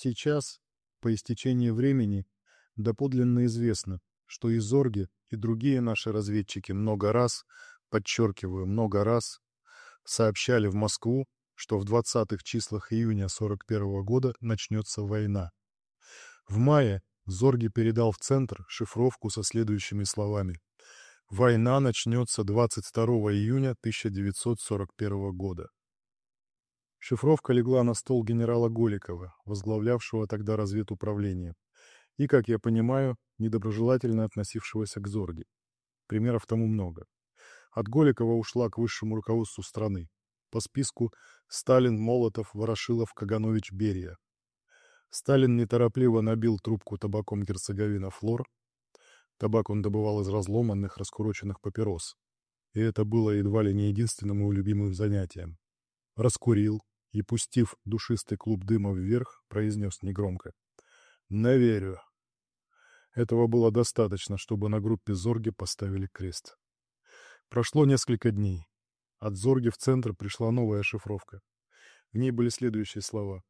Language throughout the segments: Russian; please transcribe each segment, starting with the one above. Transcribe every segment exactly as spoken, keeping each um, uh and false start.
Сейчас, по истечении времени, доподлинно известно, что и Зорге, и другие наши разведчики много раз, подчеркиваю, много раз, сообщали в Москву, что в двадцатых числах июня сорок первого года начнется война. В мае Зорге передал в Центр шифровку со следующими словами: «Война начнется двадцать второго июня тысяча девятьсот сорок первого года». Шифровка легла на стол генерала Голикова, возглавлявшего тогда разведуправление, и, как я понимаю, недоброжелательно относившегося к Зорге. Примеров тому много. От Голикова ушла к высшему руководству страны. По списку Сталин, Молотов, Ворошилов, Каганович, Берия. Сталин неторопливо набил трубку табаком Герцеговина Флор. Табак он добывал из разломанных, раскуроченных папирос. И это было едва ли не единственным его любимым занятием. Раскурил и, пустив душистый клуб дыма вверх, произнес негромко: «Наверю». Этого было достаточно, чтобы на группе Зорге поставили крест. Прошло несколько дней. От Зорге в Центр пришла новая шифровка. В ней были следующие слова: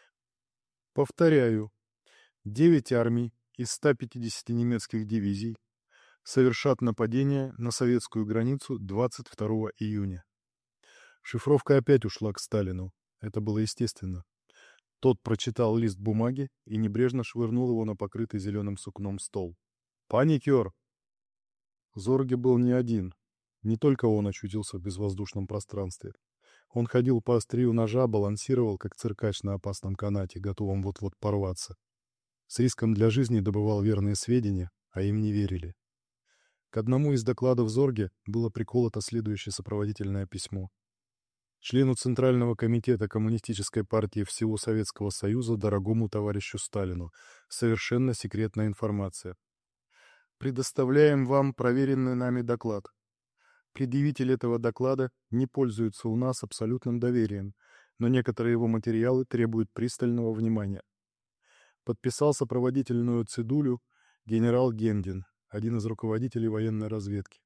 «Повторяю, девять армий из ста пятидесяти немецких дивизий совершат нападение на советскую границу двадцать второго июня». Шифровка опять ушла к Сталину. Это было естественно. Тот прочитал лист бумаги и небрежно швырнул его на покрытый зеленым сукном стол. «Паникер!» Зорге был не один. Не только он очутился в безвоздушном пространстве. Он ходил по острию ножа, балансировал, как циркач на опасном канате, готовом вот-вот порваться. С риском для жизни добывал верные сведения, а им не верили. К одному из докладов Зорге было приколото следующее сопроводительное письмо: члену Центрального комитета Коммунистической партии Всего Советского Союза, дорогому товарищу Сталину. Совершенно секретная информация. Предоставляем вам проверенный нами доклад. Предъявитель этого доклада не пользуется у нас абсолютным доверием, но некоторые его материалы требуют пристального внимания. Подписал сопроводительную цедулю генерал Гендин, один из руководителей военной разведки.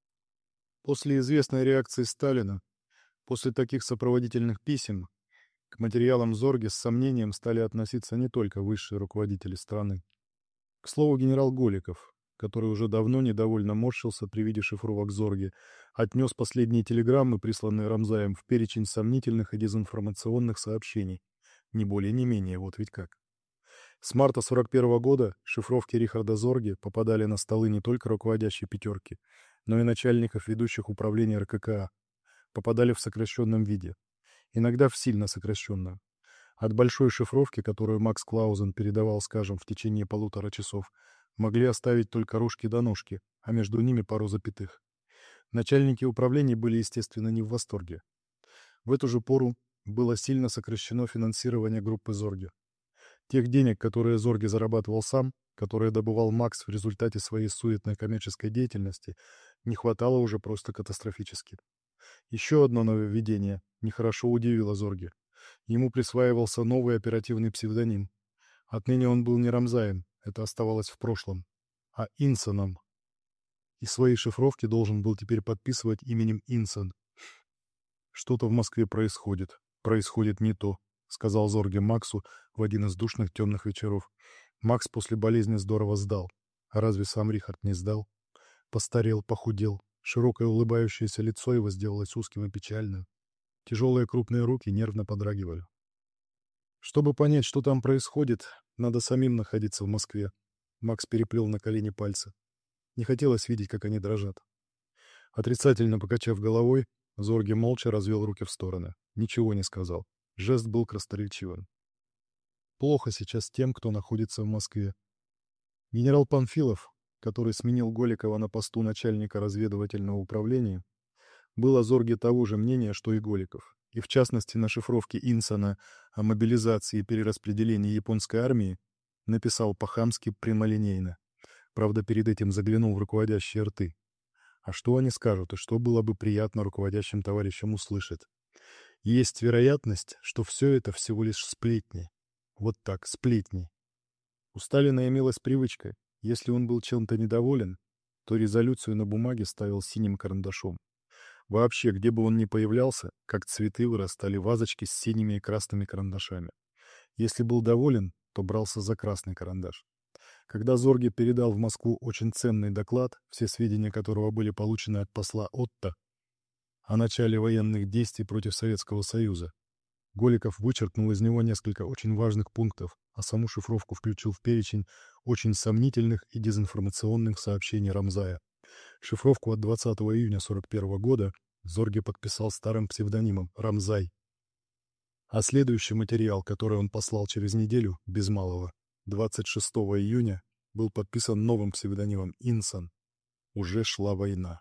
После известной реакции Сталина, после таких сопроводительных писем, к материалам Зорге с сомнением стали относиться не только высшие руководители страны. К слову, генерал Голиков, который уже давно недовольно морщился при виде шифровок Зорге, отнес последние телеграммы, присланные Рамзаем, в перечень сомнительных и дезинформационных сообщений. Ни более, ни менее, вот ведь как. С марта сорок первого года шифровки Рихарда Зорге попадали на столы не только руководящей пятерки, но и начальников ведущих управлений эр ка ка а. Попадали в сокращенном виде. Иногда в сильно сокращенном. От большой шифровки, которую Макс Клаузен передавал, скажем, в течение полутора часов, могли оставить только рожки до ножки, а между ними пару запятых. Начальники управлений были, естественно, не в восторге. В эту же пору было сильно сокращено финансирование группы Зорге. Тех денег, которые Зорге зарабатывал сам, которые добывал Макс в результате своей суетной коммерческой деятельности, не хватало уже просто катастрофически. Еще одно нововведение нехорошо удивило Зорге. Ему присваивался новый оперативный псевдоним. Отныне он был не Рамзаем, это оставалось в прошлом, а Инсоном. И свои шифровки должен был теперь подписывать именем Инсон. «Что-то в Москве происходит. Происходит не то», — сказал Зорге Максу в один из душных темных вечеров. Макс после болезни здорово сдал. А разве сам Рихард не сдал? Постарел, похудел. Широкое улыбающееся лицо его сделалось узким и печальным. Тяжелые крупные руки нервно подрагивали. Чтобы понять, что там происходит, надо самим находиться в Москве. Макс переплел на колени пальцы. Не хотелось видеть, как они дрожат. Отрицательно покачав головой, Зорге молча развел руки в стороны. Ничего не сказал. Жест был красноречивым. Плохо сейчас тем, кто находится в Москве. Генерал Панфилов, который сменил Голикова на посту начальника разведывательного управления, был о Зорге того же мнения, что и Голиков, и в частности на шифровке Инсона о мобилизации и перераспределении японской армии написал по-хамски прямолинейно. Правда, перед этим заглянул в руководящие рты. А что они скажут, и что было бы приятно руководящим товарищам услышать? Есть вероятность, что все это всего лишь сплетни. Вот так, сплетни. У Сталина имелась привычка: если он был чем-то недоволен, то резолюцию на бумаге ставил синим карандашом. Вообще, где бы он ни появлялся, как цветы вырастали вазочки с синими и красными карандашами. Если был доволен, то брался за красный карандаш. Когда Зорге передал в Москву очень ценный доклад, все сведения которого были получены от посла Отто, о начале военных действий против Советского Союза, Голиков вычеркнул из него несколько очень важных пунктов, а саму шифровку включил в перечень очень сомнительных и дезинформационных сообщений Рамзая. Шифровку от двадцатого июня сорок первого года Зорге подписал старым псевдонимом Рамзай. А следующий материал, который он послал через неделю, без малого, двадцать шестого июня, был подписан новым псевдонимом Инсан. Уже шла война.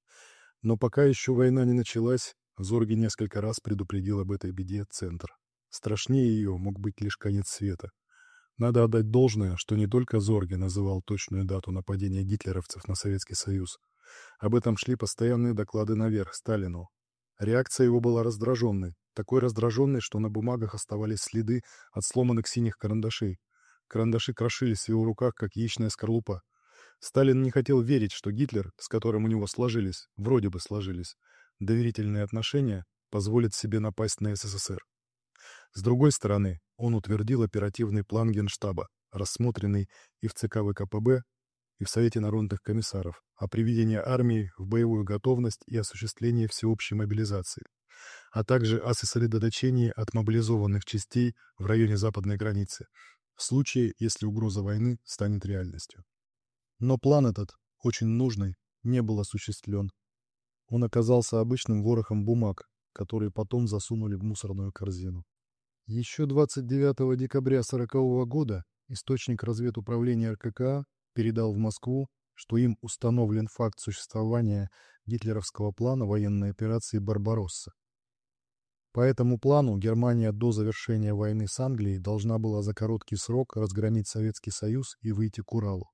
Но пока еще война не началась, Зорге несколько раз предупредил об этой беде Центр. Страшнее ее мог быть лишь конец света. Надо отдать должное, что не только Зорге называл точную дату нападения гитлеровцев на Советский Союз. Об этом шли постоянные доклады наверх, Сталину. Реакция его была раздраженной, такой раздраженной, что на бумагах оставались следы от сломанных синих карандашей. Карандаши крошились в его руках, как яичная скорлупа. Сталин не хотел верить, что Гитлер, с которым у него сложились, вроде бы сложились, доверительные отношения, позволит себе напасть на СССР. С другой стороны, он утвердил оперативный план Генштаба, рассмотренный и в ЦК ВКПБ, и в Совете народных комиссаров, о приведении армии в боевую готовность и осуществлении всеобщей мобилизации, а также о сосредоточении отмобилизованных частей в районе западной границы, в случае, если угроза войны станет реальностью. Но план этот, очень нужный, не был осуществлен. Он оказался обычным ворохом бумаг, которые потом засунули в мусорную корзину. Еще двадцать девятого декабря сорокового года источник разведуправления РККА передал в Москву, что им установлен факт существования гитлеровского плана военной операции «Барбаросса». По этому плану Германия до завершения войны с Англией должна была за короткий срок разгромить Советский Союз и выйти к Уралу.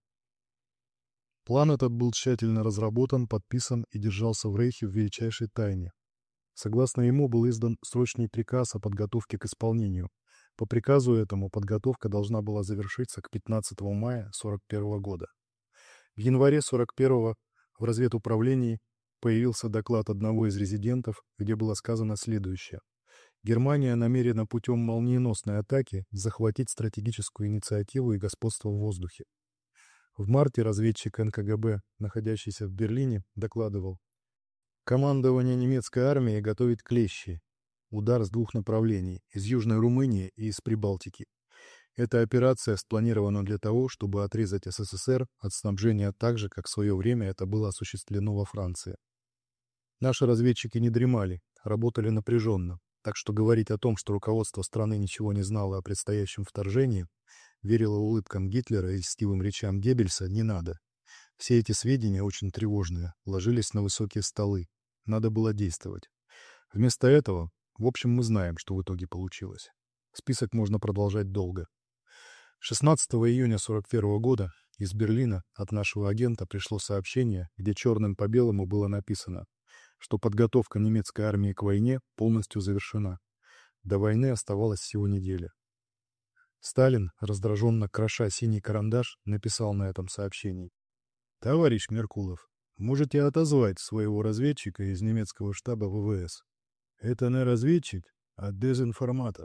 План этот был тщательно разработан, подписан и держался в Рейхе в величайшей тайне. Согласно ему был издан срочный приказ о подготовке к исполнению. По приказу этому подготовка должна была завершиться к пятнадцатому мая сорок первого года. В январе сорок первого в разведуправлении появился доклад одного из резидентов, где было сказано следующее. Германия намерена путем молниеносной атаки захватить стратегическую инициативу и господство в воздухе. В марте разведчик эн ка гэ бэ, находящийся в Берлине, докладывал: командование немецкой армии готовит клещи. Удар с двух направлений – из Южной Румынии и из Прибалтики. Эта операция спланирована для того, чтобы отрезать эс эс эс эр от снабжения так же, как в свое время это было осуществлено во Франции. Наши разведчики не дремали, работали напряженно, так что говорить о том, что руководство страны ничего не знало о предстоящем вторжении, верило улыбкам Гитлера и льстивым речам Геббельса, не надо. Все эти сведения, очень тревожные, ложились на высокие столы. Надо было действовать. Вместо этого, в общем, мы знаем, что в итоге получилось. Список можно продолжать долго. шестнадцатого июня сорок первого года из Берлина от нашего агента пришло сообщение, где черным по белому было написано, что подготовка немецкой армии к войне полностью завершена. До войны оставалась всего неделя. Сталин, раздраженно кроша синий карандаш, написал на этом сообщении: «Товарищ Меркулов, можете отозвать своего разведчика из немецкого штаба вэ вэ эс. Это не разведчик, а дезинформатор».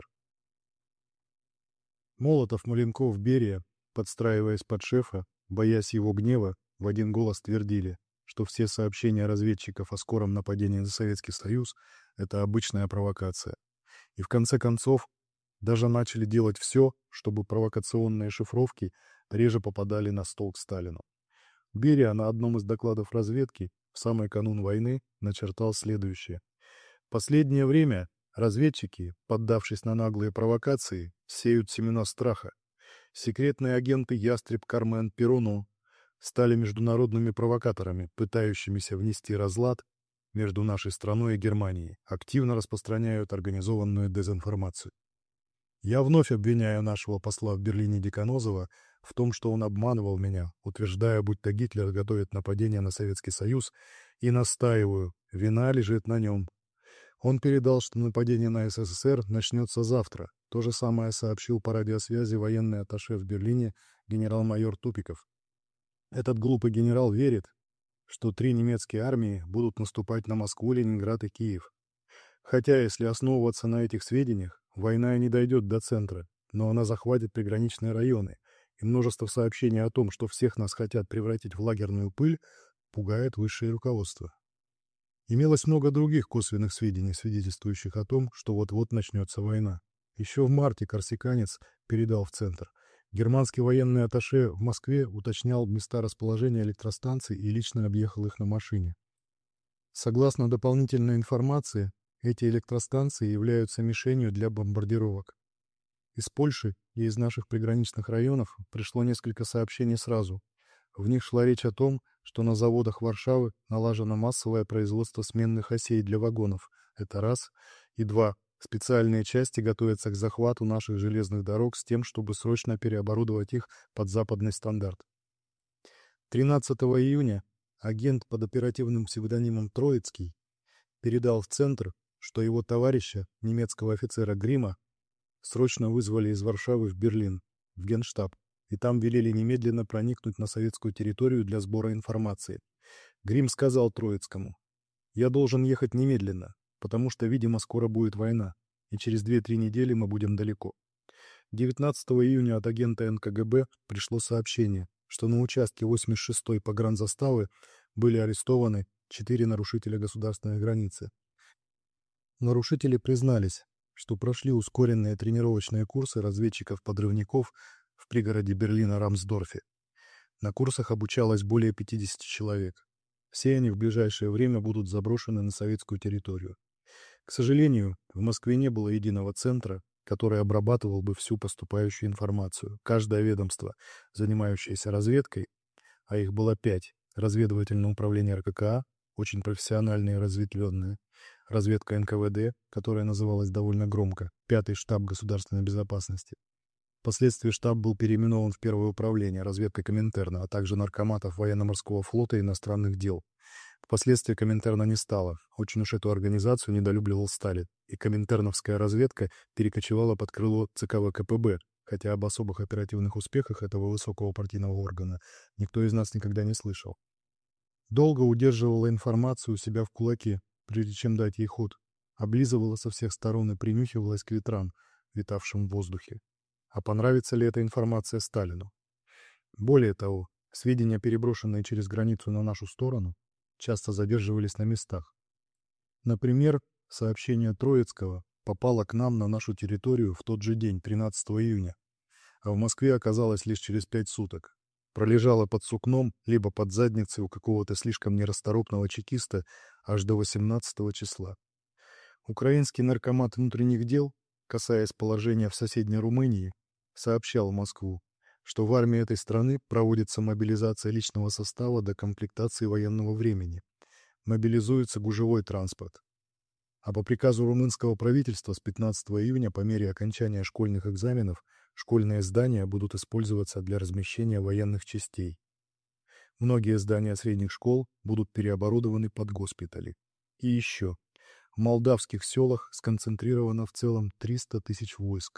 Молотов, Маленков, Берия, подстраиваясь под шефа, боясь его гнева, в один голос твердили, что все сообщения разведчиков о скором нападении на Советский Союз – это обычная провокация. И в конце концов даже начали делать все, чтобы провокационные шифровки реже попадали на стол к Сталину. Берия на одном из докладов разведки в самый канун войны начертал следующее. Последнее время разведчики, поддавшись на наглые провокации, сеют семена страха. Секретные агенты Ястреб, Кармен, Перону стали международными провокаторами, пытающимися внести разлад между нашей страной и Германией, активно распространяют организованную дезинформацию. Я вновь обвиняю нашего посла в Берлине Деканозова в том, что он обманывал меня, утверждая, будто Гитлер готовит нападение на Советский Союз, и настаиваю, вина лежит на нем. Он передал, что нападение на эс эс эс эр начнется завтра. То же самое сообщил по радиосвязи военный атташе в Берлине генерал-майор Тупиков. Этот глупый генерал верит, что три немецкие армии будут наступать на Москву, Ленинград и Киев. Хотя, если основываться на этих сведениях, война и не дойдет до центра, но она захватит приграничные районы, и множество сообщений о том, что всех нас хотят превратить в лагерную пыль, пугает высшее руководство. Имелось много других косвенных сведений, свидетельствующих о том, что вот-вот начнется война. Еще в марте корсиканец передал в Центр. Германский военный атташе в Москве уточнял места расположения электростанций и лично объехал их на машине. Согласно дополнительной информации, эти электростанции являются мишенью для бомбардировок. Из Польши и из наших приграничных районов пришло несколько сообщений сразу. В них шла речь о том, что на заводах Варшавы налажено массовое производство сменных осей для вагонов. Это раз. И два. Специальные части готовятся к захвату наших железных дорог с тем, чтобы срочно переоборудовать их под западный стандарт. тринадцатого июня агент под оперативным псевдонимом Троицкий передал в Центр, что его товарища, немецкого офицера Грима, срочно вызвали из Варшавы в Берлин, в Генштаб, и там велели немедленно проникнуть на советскую территорию для сбора информации. Грим сказал Троицкому: «Я должен ехать немедленно, потому что, видимо, скоро будет война, и через две-три недели мы будем далеко». девятнадцатого июня от агента эн ка гэ бэ пришло сообщение, что на участке восемьдесят шестой погранзаставы были арестованы четыре нарушителя государственной границы. Нарушители признались, что прошли ускоренные тренировочные курсы разведчиков-подрывников в пригороде Берлина Рамсдорфе. На курсах обучалось более пятидесяти человек. Все они в ближайшее время будут заброшены на советскую территорию. К сожалению, в Москве не было единого центра, который обрабатывал бы всю поступающую информацию. Каждое ведомство, занимающееся разведкой, а их было пять: разведывательное управление эр ка ка а, очень профессиональные и разветвленные, разведка эн ка вэ дэ, которая называлась довольно громко, пятый штаб государственной безопасности. Впоследствии штаб был переименован в первое управление, разведка Коминтерна, а также наркоматов военно-морского флота и иностранных дел. Впоследствии Коминтерна не стало, очень уж эту организацию недолюбливал Сталин, и коминтерновская разведка перекочевала под крыло цэ ка вэ ка пэ бэ, хотя об особых оперативных успехах этого высокого партийного органа никто из нас никогда не слышал. Долго удерживала информацию у себя в кулаке, прежде чем дать ей ход, облизывала со всех сторон и принюхивалась к ветрам, витавшим в воздухе. А понравится ли эта информация Сталину? Более того, сведения, переброшенные через границу на нашу сторону, часто задерживались на местах. Например, сообщение Троицкого попало к нам на нашу территорию в тот же день, тринадцатого июня, а в Москве оказалось лишь через пять суток. Пролежало под сукном, либо под задницей у какого-то слишком нерасторопного чекиста аж до восемнадцатого числа. Украинский наркомат внутренних дел, касаясь положения в соседней Румынии, сообщал в Москву, что в армии этой страны проводится мобилизация личного состава до комплектации военного времени. Мобилизуется гужевой транспорт. А по приказу румынского правительства с пятнадцатого июня по мере окончания школьных экзаменов школьные здания будут использоваться для размещения военных частей. Многие здания средних школ будут переоборудованы под госпитали. И еще. В молдавских селах сконцентрировано в целом триста тысяч войск.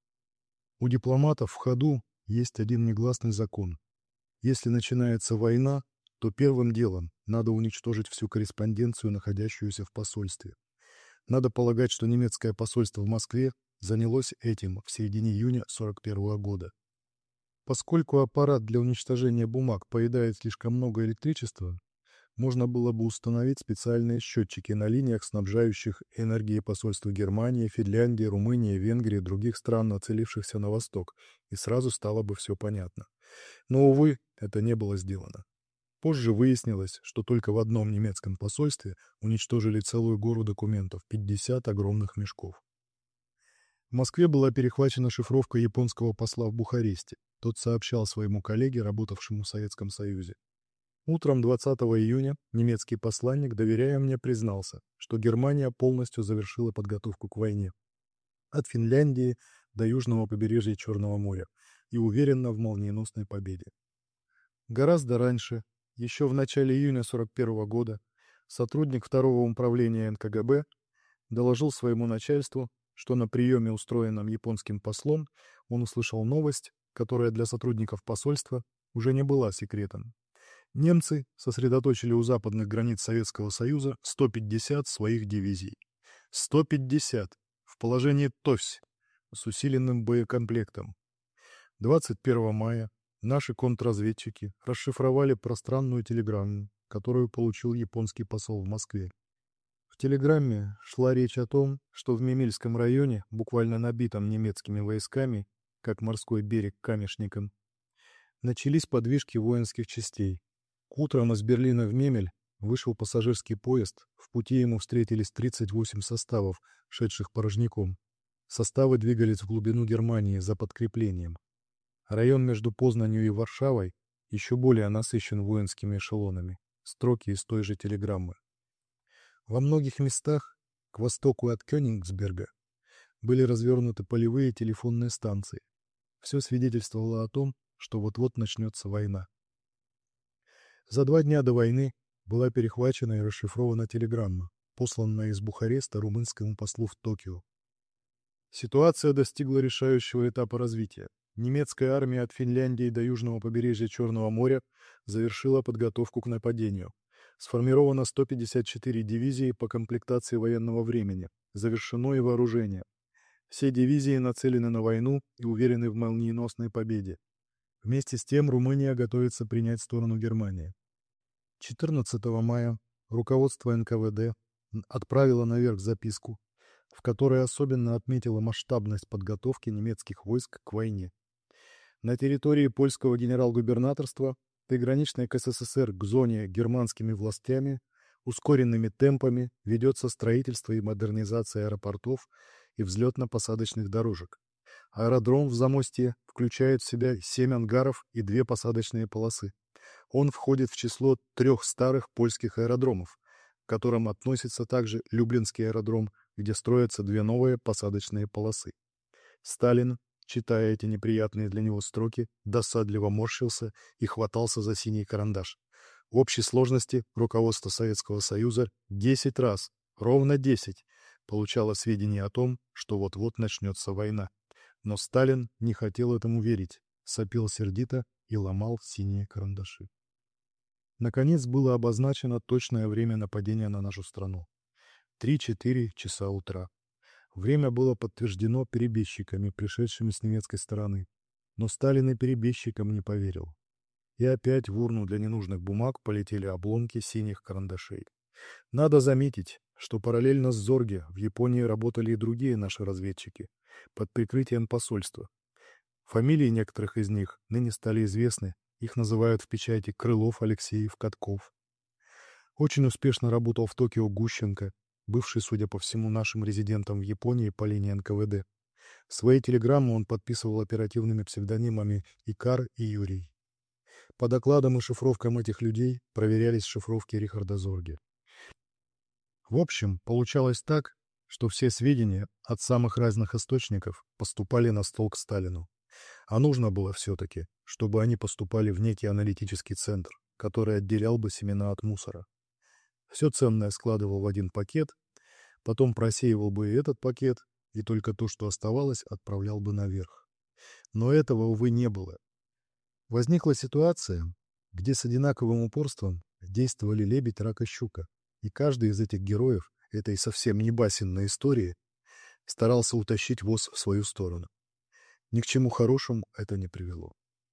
У дипломатов в ходу есть один негласный закон. Если начинается война, то первым делом надо уничтожить всю корреспонденцию, находящуюся в посольстве. Надо полагать, что немецкое посольство в Москве занялось этим в середине июня сорок первого года. Поскольку аппарат для уничтожения бумаг поедает слишком много электричества, можно было бы установить специальные счетчики на линиях, снабжающих энергией посольства Германии, Финляндии, Румынии, Венгрии и других стран, нацелившихся на восток, и сразу стало бы все понятно. Но, увы, это не было сделано. Позже выяснилось, что только в одном немецком посольстве уничтожили целую гору документов, пятьдесят огромных мешков. В Москве была перехвачена шифровка японского посла в Бухаресте. Тот сообщал своему коллеге, работавшему в Советском Союзе: утром двадцатого июня немецкий посланник, доверяя мне, признался, что Германия полностью завершила подготовку к войне от Финляндии до южного побережья Черного моря и уверена в молниеносной победе. Гораздо раньше, еще в начале июня сорок первого года, сотрудник второго управления эн ка гэ бэ доложил своему начальству, что на приеме, устроенном японским послом, он услышал новость, которая для сотрудников посольства уже не была секретом. Немцы сосредоточили у западных границ Советского Союза сто пятьдесят своих дивизий. сто пятьдесят! В положении товсь! с усиленным боекомплектом. двадцать первого мая наши контрразведчики расшифровали пространную телеграмму, которую получил японский посол в Москве. В телеграмме шла речь о том, что в Мемельском районе, буквально набитом немецкими войсками, как морской берег камешником, начались подвижки воинских частей. Утром из Берлина в Мемель вышел пассажирский поезд, в пути ему встретились тридцать восемь составов, шедших порожняком. Составы двигались в глубину Германии за подкреплением. Район между Познанью и Варшавой еще более насыщен воинскими эшелонами. Строки из той же телеграммы. Во многих местах, к востоку от Кёнигсберга, были развернуты полевые телефонные станции. Все свидетельствовало о том, что вот-вот начнется война. За два дня до войны была перехвачена и расшифрована телеграмма, посланная из Бухареста румынскому послу в Токио. Ситуация достигла решающего этапа развития. Немецкая армия от Финляндии до южного побережья Черного моря завершила подготовку к нападению. Сформировано сто пятьдесят четыре дивизии по комплектации военного времени. Завершено и вооружение. Все дивизии нацелены на войну и уверены в молниеносной победе. Вместе с тем Румыния готовится принять сторону Германии. четырнадцатого мая руководство эн ка вэ дэ отправило наверх записку, в которой особенно отметило масштабность подготовки немецких войск к войне. На территории польского генерал-губернаторства, приграничной к эс эс эс эр к зоне германскими властями, ускоренными темпами ведется строительство и модернизация аэропортов и взлетно-посадочных дорожек. Аэродром в Замостье включает в себя семь ангаров и две посадочные полосы. Он входит в число трех старых польских аэродромов, к которым относится также Люблинский аэродром, где строятся две новые посадочные полосы. Сталин, читая эти неприятные для него строки, досадливо морщился и хватался за синий карандаш. В общей сложности руководство Советского Союза десять раз, ровно десять, получало сведения о том, что вот-вот начнется война. Но Сталин не хотел этому верить, сопел сердито и ломал синие карандаши. Наконец было обозначено точное время нападения на нашу страну. три-четыре часа утра. Время было подтверждено перебежчиками, пришедшими с немецкой стороны. Но Сталин и перебежчикам не поверил. И опять в урну для ненужных бумаг полетели обломки синих карандашей. Надо заметить, что параллельно с Зорге в Японии работали и другие наши разведчики, под прикрытием посольства. Фамилии некоторых из них ныне стали известны, их называют в печати Крылов, Алексеев, Катков. Очень успешно работал в Токио Гущенко, бывший, судя по всему, нашим резидентом в Японии по линии эн ка вэ дэ. Свои телеграммы он подписывал оперативными псевдонимами Икар и Юрий. По докладам и шифровкам этих людей проверялись шифровки Рихарда Зорге. В общем, получалось так, что все сведения от самых разных источников поступали на стол к Сталину. А нужно было все-таки, чтобы они поступали в некий аналитический центр, который отделял бы семена от мусора. Все ценное складывал в один пакет, потом просеивал бы и этот пакет, и только то, что оставалось, отправлял бы наверх. Но этого, увы, не было. Возникла ситуация, где с одинаковым упорством действовали лебедь, рак и щука, и каждый из этих героев этой совсем не басенной истории старался утащить воз в свою сторону. Ни к чему хорошему это не привело.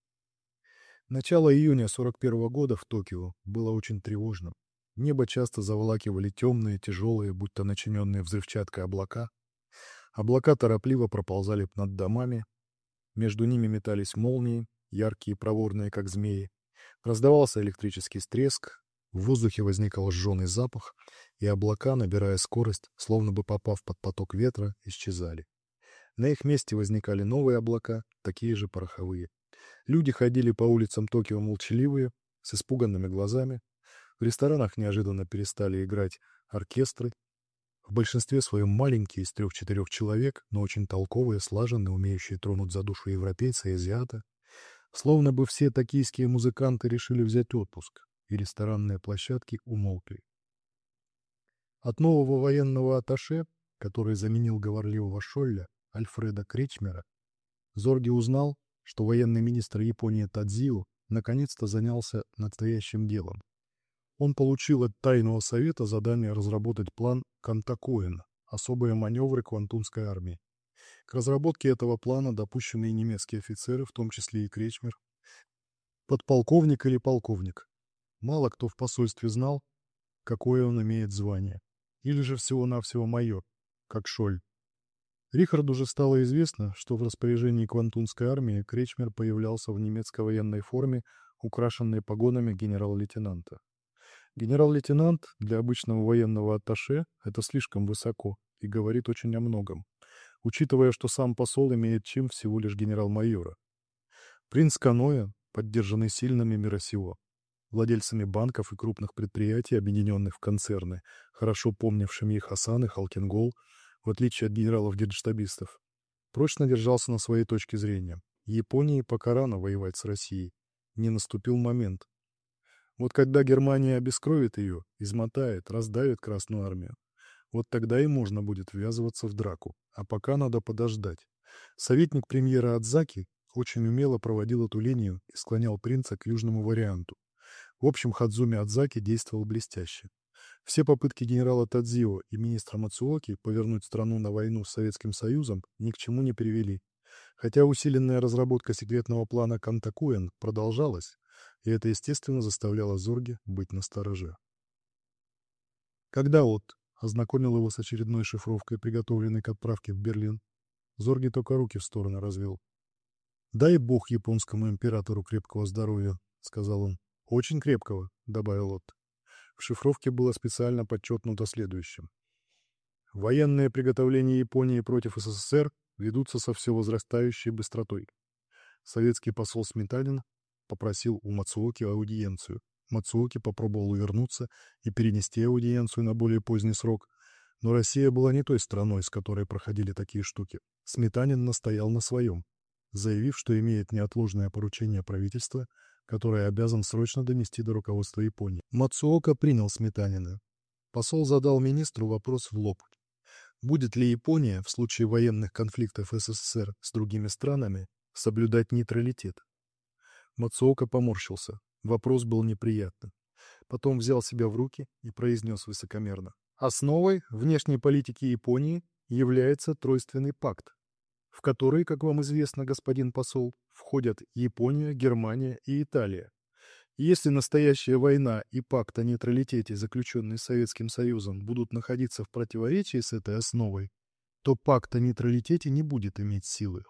Начало июня сорок первого года в Токио было очень тревожным. Небо часто заволакивали темные, тяжелые, будто начиненные взрывчаткой облака. Облака торопливо проползали над домами. Между ними метались молнии, яркие и проворные, как змеи. Раздавался электрический треск, в воздухе возникал жженый запах, и облака, набирая скорость, словно бы попав под поток ветра, исчезали. На их месте возникали новые облака, такие же пороховые. Люди ходили по улицам Токио молчаливые, с испуганными глазами. В ресторанах неожиданно перестали играть оркестры. В большинстве своем маленькие, из трех-четырех человек, но очень толковые, слаженные, умеющие тронуть за душу европейца и азиата. Словно бы все токийские музыканты решили взять отпуск, и ресторанные площадки умолкли. От нового военного атташе, который заменил говорливого Шолля, Альфреда Кречмера, Зорге узнал, что военный министр Японии Тадзио наконец-то занялся настоящим делом. Он получил от тайного совета задание разработать план Кантакуэн, особые маневры Квантунской армии. К разработке этого плана допущены и немецкие офицеры, в том числе и Кречмер, подполковник или полковник. Мало кто в посольстве знал, какое он имеет звание. Или же всего-навсего майор, как Шоль. Рихарду же стало известно, что в распоряжении Квантунской армии Кречмер появлялся в немецкой военной форме, украшенной погонами генерал-лейтенанта. Генерал-лейтенант для обычного военного атташе – это слишком высоко и говорит очень о многом, учитывая, что сам посол имеет чин всего лишь генерал-майора. Принц Каноэ, поддержанный сильными мира сего, владельцами банков и крупных предприятий, объединенных в концерны, хорошо помнившими их Хасан и Халкингол, в отличие от генералов-генштабистов, прочно держался на своей точке зрения. Японии пока рано воевать с Россией. Не наступил момент. Вот когда Германия обескровит ее, измотает, раздавит Красную армию, вот тогда и можно будет ввязываться в драку. А пока надо подождать. Советник премьера Адзаки очень умело проводил эту линию и склонял принца к южному варианту. В общем, Хадзуми Адзаки действовал блестяще. Все попытки генерала Тадзио и министра Мацуоки повернуть страну на войну с Советским Союзом ни к чему не привели. Хотя усиленная разработка секретного плана Кантакуэн продолжалась, и это, естественно, заставляло Зорге быть настороже. Когда Отт ознакомил его с очередной шифровкой, приготовленной к отправке в Берлин, Зорге только руки в стороны развел. «Дай бог японскому императору крепкого здоровья», — сказал он. «Очень крепкого», — добавил Отт. В шифровке было специально подчеркнуто следующим. Военные приготовления Японии против СССР ведутся со все возрастающей быстротой. Советский посол Сметанин попросил у Мацуоки аудиенцию. Мацуоки попробовал увернуться и перенести аудиенцию на более поздний срок, но Россия была не той страной, с которой проходили такие штуки. Сметанин настоял на своем, заявив, что имеет неотложное поручение правительства, которое обязан срочно донести до руководства Японии. Мацуока принял Сметанина. Посол задал министру вопрос в лоб. Будет ли Япония в случае военных конфликтов СССР с другими странами соблюдать нейтралитет? Мацуока поморщился. Вопрос был неприятным. Потом взял себя в руки и произнес высокомерно. Основой внешней политики Японии является Тройственный пакт, в который, как вам известно, господин посол, входят Япония, Германия и Италия. Если настоящая война и пакт о нейтралитете, заключенный Советским Союзом, будут находиться в противоречии с этой основой, то пакт о нейтралитете не будет иметь силы.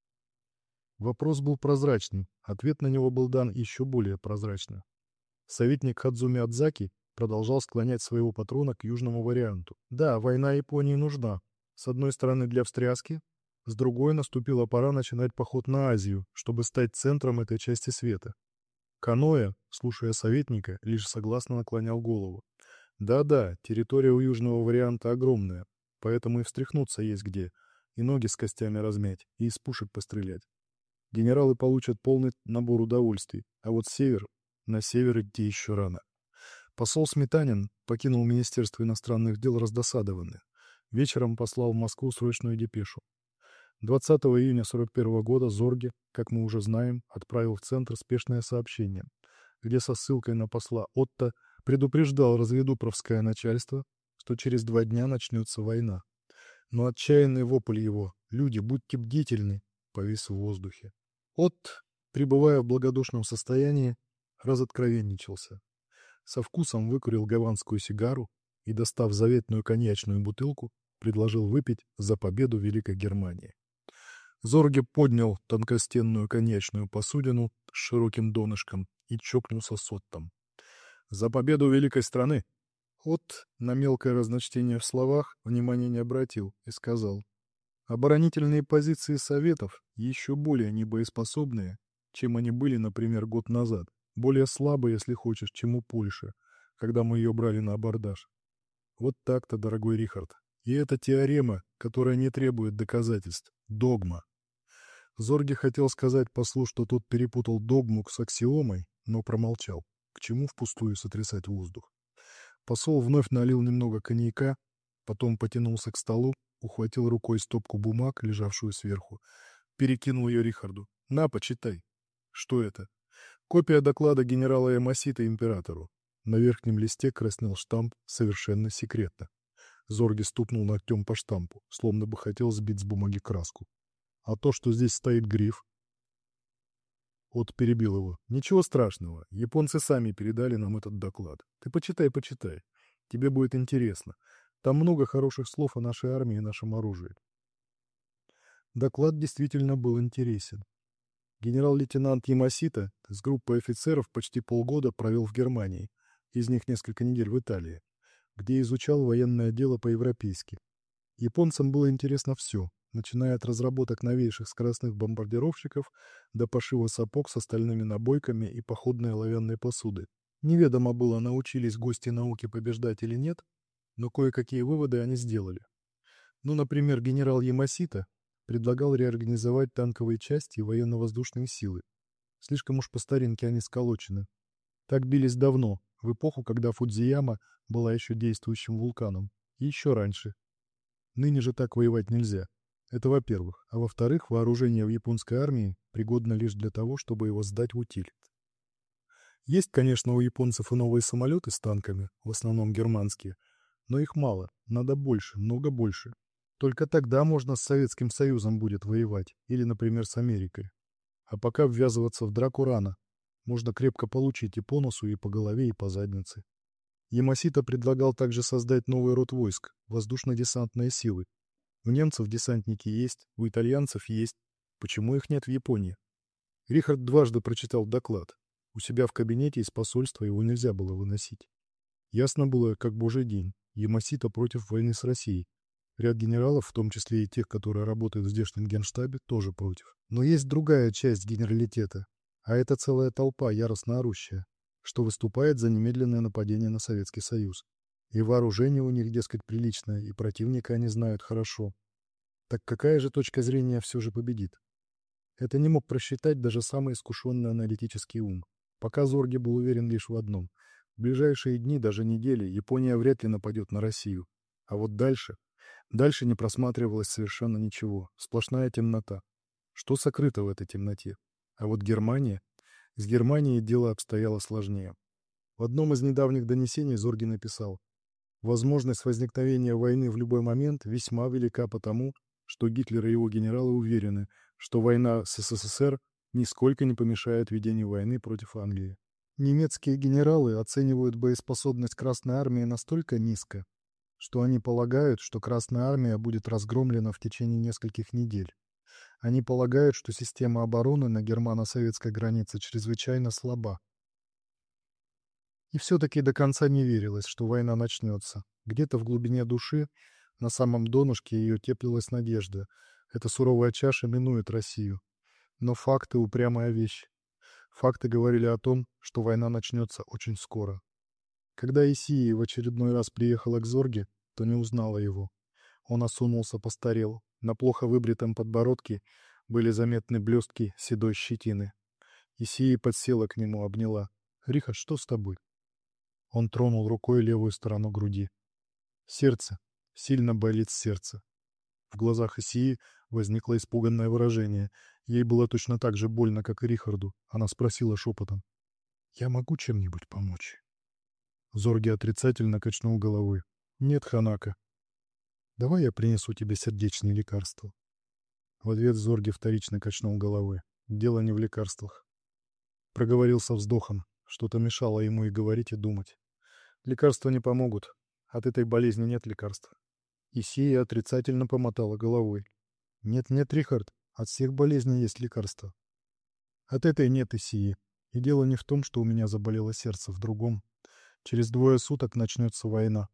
Вопрос был прозрачным, ответ на него был дан еще более прозрачно. Советник Хадзуми Адзаки продолжал склонять своего патрона к южному варианту. Да, война Японии нужна. С одной стороны для встряски, с другой наступила пора начинать поход на Азию, чтобы стать центром этой части света. Каноэ, слушая советника, лишь согласно наклонял голову. Да-да, территория у южного варианта огромная, поэтому и встряхнуться есть где, и ноги с костями размять, и из пушек пострелять. Генералы получат полный набор удовольствий, а вот север, на север идти еще рано. Посол Сметанин покинул Министерство иностранных дел раздосадованный. Вечером послал в Москву срочную депешу. двадцатого июня сорок первого года Зорге, как мы уже знаем, отправил в Центр спешное сообщение, где со ссылкой на посла Отто предупреждал разведупровское начальство, что через два дня начнется война. Но отчаянный вопль его «Люди, будьте бдительны!» повис в воздухе. Отт, пребывая в благодушном состоянии, разоткровенничался. Со вкусом выкурил гаванскую сигару и, достав заветную коньячную бутылку, предложил выпить за победу Великой Германии. Зорге поднял тонкостенную коньячную посудину с широким донышком и чокнулся с Оттом. «За победу великой страны!» Отт на мелкое разночтение в словах внимания не обратил и сказал: «Оборонительные позиции Советов еще более небоеспособные, чем они были, например, год назад, более слабые, если хочешь, чем у Польши, когда мы ее брали на абордаж. Вот так-то, дорогой Рихард. И это теорема, которая не требует доказательств. Догма». Зорге хотел сказать послу, что тот перепутал догму с аксиомой, но промолчал. К чему впустую сотрясать воздух? Посол вновь налил немного коньяка, потом потянулся к столу, ухватил рукой стопку бумаг, лежавшую сверху, перекинул ее Рихарду. «На, почитай». «Что это?» «Копия доклада генерала Ямасита императору». На верхнем листе краснел штамп «Совершенно секретно». Зорги стукнул ногтем по штампу, словно бы хотел сбить с бумаги краску. А то, что здесь стоит гриф... От перебил его. Ничего страшного. Японцы сами передали нам этот доклад. Ты почитай, почитай. Тебе будет интересно. Там много хороших слов о нашей армии и нашем оружии. Доклад действительно был интересен. Генерал-лейтенант Ямасита с группой офицеров почти полгода провел в Германии, из них несколько недель в Италии, где изучал военное дело по-европейски. Японцам было интересно все, начиная от разработок новейших скоростных бомбардировщиков до пошива сапог с остальными набойками и походной оловянной посуды. Неведомо было, научились гости науки побеждать или нет, но кое-какие выводы они сделали. Ну, например, генерал Ямасита предлагал реорганизовать танковые части и военно-воздушные силы. Слишком уж по старинке они сколочены. Так бились давно, в эпоху, когда Фудзияма была еще действующим вулканом. И еще раньше. Ныне же так воевать нельзя. Это во-первых. А во-вторых, вооружение в японской армии пригодно лишь для того, чтобы его сдать в утиль. Есть, конечно, у японцев и новые самолеты с танками, в основном германские, но их мало, надо больше, много больше. Только тогда можно с Советским Союзом будет воевать, или, например, с Америкой. А пока ввязываться в драку рано. Можно крепко получить и по носу, и по голове, и по заднице. Ямасита предлагал также создать новый род войск – воздушно-десантные силы. У немцев десантники есть, у итальянцев есть. Почему их нет в Японии? Рихард дважды прочитал доклад. У себя в кабинете из посольства его нельзя было выносить. Ясно было, как божий день. Ямасита против войны с Россией. Ряд генералов, в том числе и тех, которые работают в здешнем генштабе, тоже против. Но есть другая часть генералитета, а это целая толпа, яростно орущая, что выступает за немедленное нападение на Советский Союз. И вооружение у них, дескать, приличное, и противника они знают хорошо. Так какая же точка зрения все же победит? Это не мог просчитать даже самый искушенный аналитический ум. Пока Зорге был уверен лишь в одном. В ближайшие дни, даже недели, Япония вряд ли нападет на Россию. А вот дальше... Дальше не просматривалось совершенно ничего. Сплошная темнота. Что сокрыто в этой темноте? А вот Германия... С Германией дело обстояло сложнее. В одном из недавних донесений Зорге написал: «Возможность возникновения войны в любой момент весьма велика потому, что Гитлер и его генералы уверены, что война с СССР нисколько не помешает ведению войны против Англии. Немецкие генералы оценивают боеспособность Красной Армии настолько низко, что они полагают, что Красная Армия будет разгромлена в течение нескольких недель. Они полагают, что система обороны на германо-советской границе чрезвычайно слаба. И все-таки до конца не верилось, что война начнется. Где-то в глубине души, на самом донышке ее теплилась надежда. Эта суровая чаша минует Россию. Но факты — упрямая вещь. Факты говорили о том, что война начнется очень скоро. Когда Исии в очередной раз приехала к Зорге, то не узнала его. Он осунулся, постарел. На плохо выбритом подбородке были заметны блестки седой щетины. Исии подсела к нему, обняла. «Рихард, что с тобой?» Он тронул рукой левую сторону груди. «Сердце. Сильно болит сердце». В глазах Исии возникло испуганное выражение. Ей было точно так же больно, как и Рихарду. Она спросила шепотом: «Я могу чем-нибудь помочь?» Зорге отрицательно качнул головой. «Нет, Ханако. Давай я принесу тебе сердечные лекарства». В ответ Зорге вторично качнул головой. «Дело не в лекарствах». Проговорил со вздохом. Что-то мешало ему и говорить, и думать. «Лекарства не помогут. От этой болезни нет лекарств». Исия отрицательно помотала головой. «Нет-нет, Рихард, от всех болезней есть лекарства». «От этой нет, Исии. И дело не в том, что у меня заболело сердце, в другом. Через двое суток начнется война».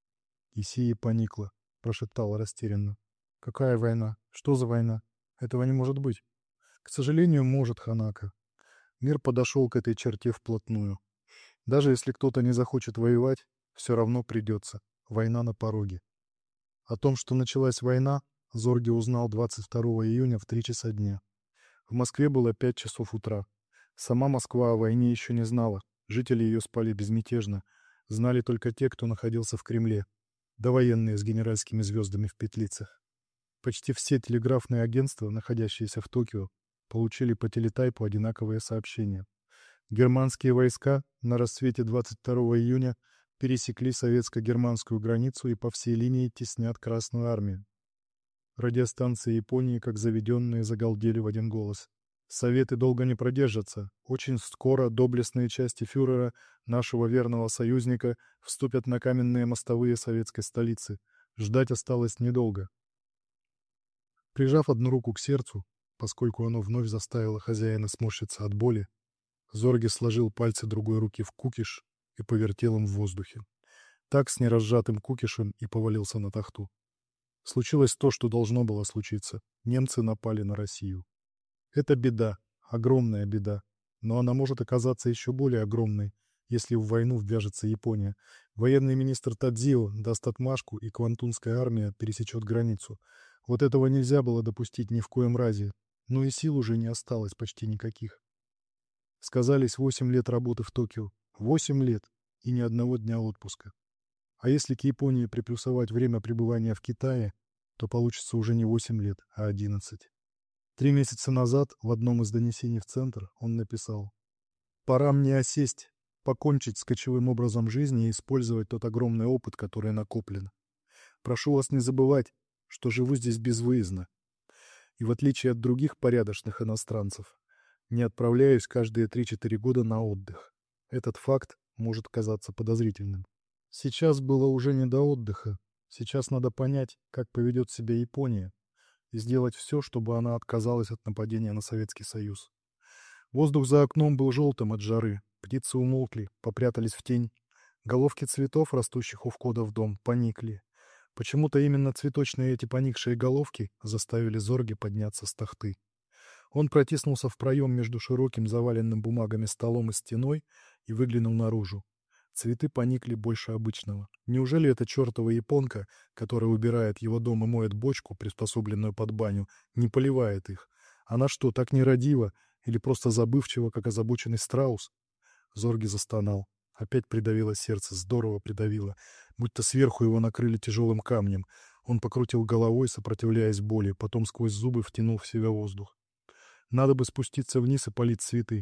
Исия поникла, прошептала растерянно: «Какая война? Что за война? Этого не может быть». «К сожалению, может, Ханако. Мир подошел к этой черте вплотную. Даже если кто-то не захочет воевать, все равно придется. Война на пороге». О том, что началась война, Зорге узнал двадцать второго июня в три часа дня. В Москве было пять часов утра. Сама Москва о войне еще не знала. Жители ее спали безмятежно. Знали только те, кто находился в Кремле, да военные с генеральскими звездами в петлицах. Почти все телеграфные агентства, находящиеся в Токио, получили по телетайпу одинаковые сообщения. Германские войска на рассвете двадцать второго июня пересекли советско-германскую границу и по всей линии теснят Красную армию. Радиостанции Японии, как заведенные, загалдели в один голос. Советы долго не продержатся. Очень скоро доблестные части фюрера, нашего верного союзника, вступят на каменные мостовые советской столицы. Ждать осталось недолго. Прижав одну руку к сердцу, поскольку оно вновь заставило хозяина сморщиться от боли, Зорге сложил пальцы другой руки в кукиш и повертел им в воздухе. Так с неразжатым кукишем и повалился на тахту. Случилось то, что должно было случиться. Немцы напали на Россию. Это беда, огромная беда. Но она может оказаться еще более огромной, если в войну ввяжется Япония. Военный министр Тадзио даст отмашку, и Квантунская армия пересечет границу. Вот этого нельзя было допустить ни в коем разе. Но и сил уже не осталось почти никаких. Сказались восемь лет работы в Токио. Восемь лет и ни одного дня отпуска. А если к Японии приплюсовать время пребывания в Китае, то получится уже не восемь лет, а одиннадцать. Три месяца назад в одном из донесений в Центр он написал: «Пора мне осесть, покончить с кочевым образом жизни и использовать тот огромный опыт, который накоплен. Прошу вас не забывать, что живу здесь безвыездно. И в отличие от других порядочных иностранцев, не отправляюсь каждые три-четыре года на отдых. Этот факт может казаться подозрительным. Сейчас было уже не до отдыха. Сейчас надо понять, как поведет себя Япония, и сделать все, чтобы она отказалась от нападения на Советский Союз». Воздух за окном был желтым от жары. Птицы умолкли, попрятались в тень. Головки цветов, растущих у входа в дом, поникли. Почему-то именно цветочные эти поникшие головки заставили Зорге подняться с тахты. Он протиснулся в проем между широким заваленным бумагами столом и стеной и выглянул наружу. Цветы поникли больше обычного. Неужели эта чертова японка, которая убирает его дом и моет бочку, приспособленную под баню, не поливает их? Она что, так нерадива или просто забывчива, как озабоченный страус? Зорге застонал. Опять придавило сердце, здорово придавило, будто сверху его накрыли тяжелым камнем. Он покрутил головой, сопротивляясь боли, потом сквозь зубы втянул в себя воздух. Надо бы спуститься вниз и полить цветы.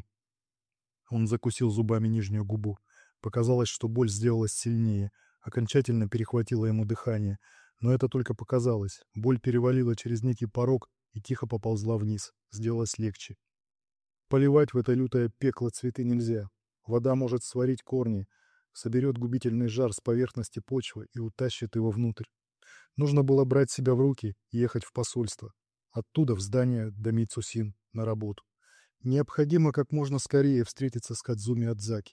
Он закусил зубами нижнюю губу. Показалось, что боль сделалась сильнее, окончательно перехватила ему дыхание. Но это только показалось. Боль перевалила через некий порог и тихо поползла вниз. Сделалось легче. Поливать в это лютое пекло цветы нельзя. Вода может сварить корни, соберет губительный жар с поверхности почвы и утащит его внутрь. Нужно было брать себя в руки и ехать в посольство. Оттуда в здание до Мицусин на работу. Необходимо как можно скорее встретиться с Кадзуми Адзаки.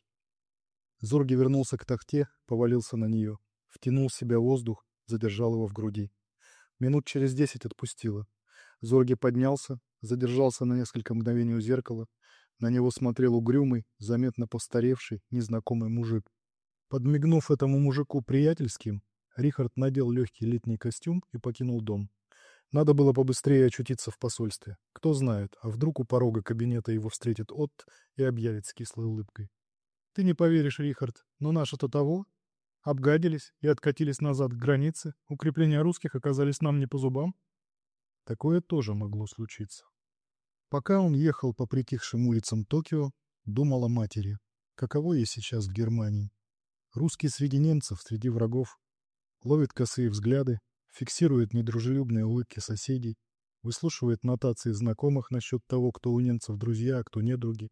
Зорге вернулся к тахте, повалился на нее, втянул в себя воздух, задержал его в груди. Минут через десять отпустило. Зорге поднялся, задержался на несколько мгновений у зеркала. На него смотрел угрюмый, заметно постаревший, незнакомый мужик. Подмигнув этому мужику приятельским, Рихард надел легкий летний костюм и покинул дом. Надо было побыстрее очутиться в посольстве. Кто знает, а вдруг у порога кабинета его встретит Отт и объявит с кислой улыбкой: «Ты не поверишь, Рихард, но наши-то того. Обгадились и откатились назад к границе. Укрепления русских оказались нам не по зубам». Такое тоже могло случиться. Пока он ехал по притихшим улицам Токио, думал о матери. Каково ей сейчас в Германии? Русский среди немцев, среди врагов. Ловит косые взгляды, фиксирует недружелюбные улыбки соседей, выслушивает нотации знакомых насчет того, кто у немцев друзья, а кто недруги.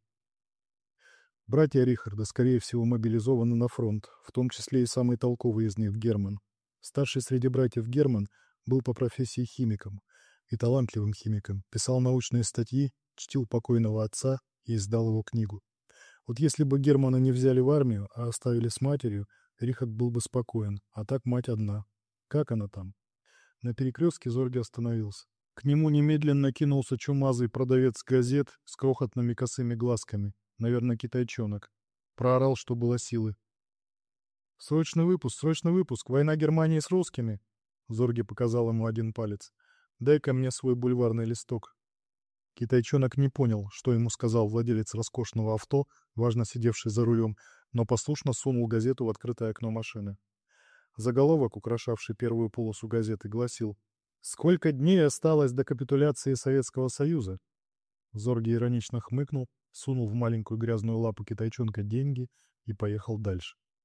Братья Рихарда, скорее всего, мобилизованы на фронт, в том числе и самый толковый из них Герман. Старший среди братьев Герман был по профессии химиком, и талантливым химиком, писал научные статьи, чтил покойного отца и издал его книгу. Вот если бы Германа не взяли в армию, а оставили с матерью, Рихард был бы спокоен, а так мать одна. Как она там? На перекрестке Зорге остановился. К нему немедленно кинулся чумазый продавец газет с крохотными косыми глазками, наверное, китайчонок. Проорал, что было силы: «Срочный выпуск, срочный выпуск! Война Германии с русскими!» Зорге показал ему один палец. «Дай-ка мне свой бульварный листок». Китайчонок не понял, что ему сказал владелец роскошного авто, важно сидевший за рулем, но послушно сунул газету в открытое окно машины. Заголовок, украшавший первую полосу газеты, гласил: «Сколько дней осталось до капитуляции Советского Союза?» Зорге иронично хмыкнул, сунул в маленькую грязную лапу китайчонка деньги и поехал дальше.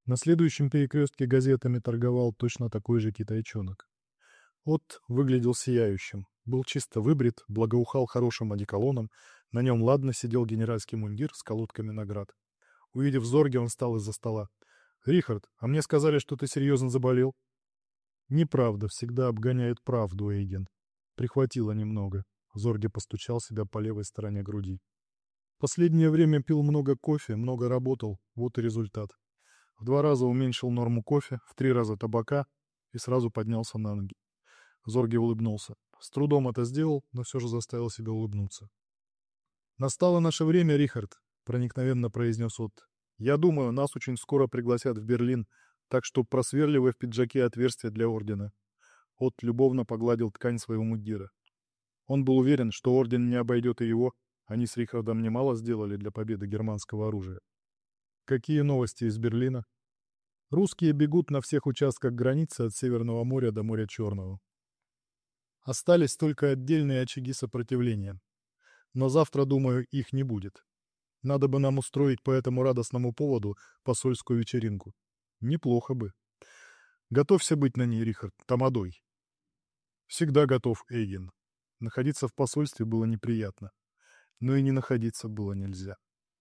На следующем перекрестке газетами торговал точно такой же китайчонок. От выглядел сияющим, был чисто выбрит, благоухал хорошим одеколоном, на нем ладно сидел генеральский мундир с колодками наград. Увидев Зорге, он встал из-за стола. «Рихард, а мне сказали, что ты серьезно заболел?» «Неправда всегда обгоняет правду, Эйген. Прихватило немного». Зорге постучал себя по левой стороне груди. «Последнее время пил много кофе, много работал, вот и результат. В два раза уменьшил норму кофе, в три раза табака и сразу поднялся на ноги». Зорге улыбнулся. С трудом это сделал, но все же заставил себя улыбнуться. «Настало наше время, Рихард», — проникновенно произнес Отт. «Я думаю, нас очень скоро пригласят в Берлин, так что просверливай в пиджаке отверстие для ордена». Отт любовно погладил ткань своего мундира. Он был уверен, что орден не обойдет и его. Они с Рихардом немало сделали для победы германского оружия. «Какие новости из Берлина?» «Русские бегут на всех участках границы от Северного моря до моря Черного. Остались только отдельные очаги сопротивления. Но завтра, думаю, их не будет. Надо бы нам устроить по этому радостному поводу посольскую вечеринку. Неплохо бы. Готовься быть на ней, Рихард, тамадой». «Всегда готов, Эйген». Находиться в посольстве было неприятно. Но и не находиться было нельзя.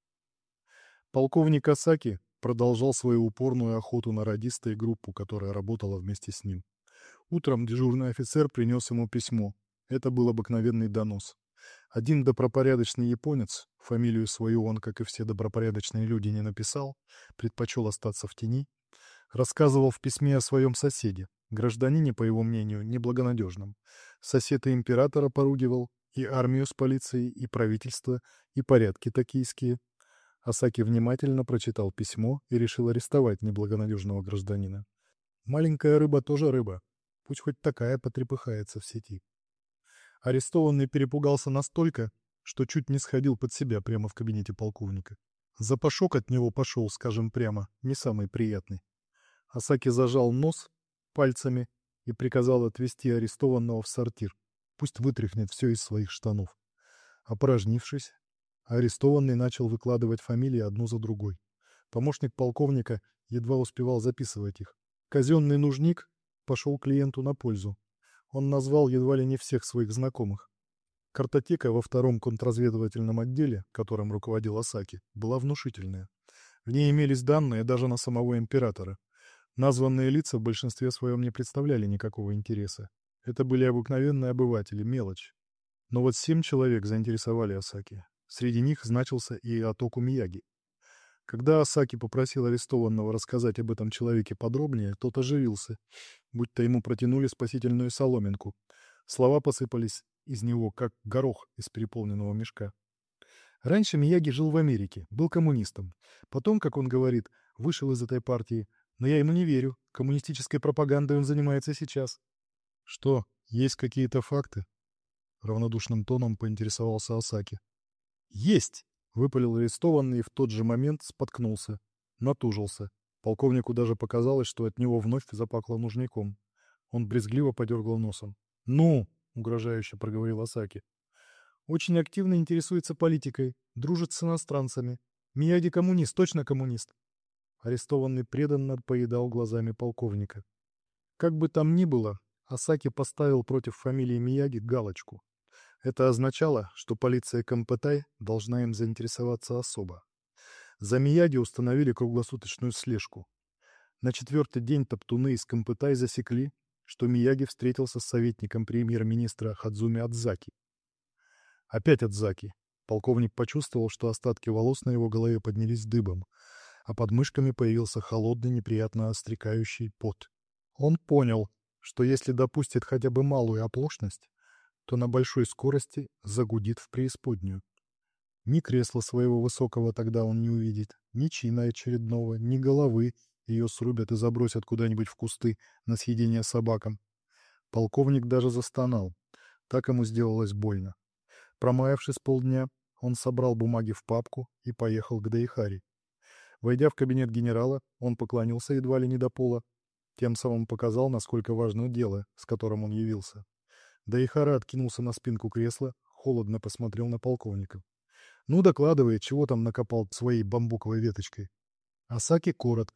Полковник Асаки продолжал свою упорную охоту на радиста и группу, которая работала вместе с ним. Утром дежурный офицер принес ему письмо. Это был обыкновенный донос. Один добропорядочный японец, фамилию свою он, как и все добропорядочные люди, не написал, предпочел остаться в тени, рассказывал в письме о своем соседе, гражданине, по его мнению, неблагонадежном. Сосед и императора поругивал, и армию с полицией, и правительство, и порядки токийские. Асаки внимательно прочитал письмо и решил арестовать неблагонадежного гражданина. Маленькая рыба тоже рыба, пусть хоть такая потрепыхается в сети. Арестованный перепугался настолько, что чуть не сходил под себя прямо в кабинете полковника. Запашок от него пошел, скажем прямо, не самый приятный. Асаки зажал нос пальцами и приказал отвезти арестованного в сортир. Пусть вытряхнет все из своих штанов. Опорожнившись, арестованный начал выкладывать фамилии одну за другой. Помощник полковника едва успевал записывать их. Казенный нужник пошел клиенту на пользу. Он назвал едва ли не всех своих знакомых. Картотека во втором контрразведывательном отделе, которым руководил Асаки, была внушительная. В ней имелись данные даже на самого императора. Названные лица в большинстве своем не представляли никакого интереса. Это были обыкновенные обыватели, мелочь. Но вот семь человек заинтересовали Асаки. Среди них значился и Отоку Мияги. Когда Асаки попросил арестованного рассказать об этом человеке подробнее, тот оживился, будто ему протянули спасительную соломинку. Слова посыпались из него, как горох из переполненного мешка. Раньше Мияги жил в Америке, был коммунистом. Потом, как он говорит, вышел из этой партии. Но я ему не верю. Коммунистической пропагандой он занимается сейчас. Что, есть какие-то факты? Равнодушным тоном поинтересовался Асаки. Есть! Выпалил арестованный и в тот же момент споткнулся. Натужился. Полковнику даже показалось, что от него вновь запахло нужником. Он брезгливо подергал носом. «Ну!» — угрожающе проговорил Асаки. «Очень активно интересуется политикой, дружит с иностранцами. Мияги коммунист, точно коммунист». Арестованный преданно поедал глазами полковника. Как бы там ни было, Асаки поставил против фамилии Мияги галочку. Это означало, что полиция Кампэтай должна им заинтересоваться особо. За Мияги установили круглосуточную слежку. На четвертый день топтуны из Кампэтай засекли, что Мияги встретился с советником премьер-министра Хадзуми Адзаки. Опять Адзаки. Полковник почувствовал, что остатки волос на его голове поднялись дыбом, а под мышками появился холодный, неприятно острекающий пот. Он понял, что если допустит хотя бы малую оплошность, то на большой скорости загудит в преисподнюю. Ни кресла своего высокого тогда он не увидит, ни чина очередного, ни головы, ее срубят и забросят куда-нибудь в кусты на съедение собакам. Полковник даже застонал. Так ему сделалось больно. Промаявшись полдня, он собрал бумаги в папку и поехал к Даихари. Войдя в кабинет генерала, он поклонился едва ли не до пола, тем самым показал, насколько важно дело, с которым он явился. Даихара откинулся на спинку кресла, холодно посмотрел на полковника. «Ну, докладывай, чего там накопал своей бамбуковой веточкой?» Асаки коротко,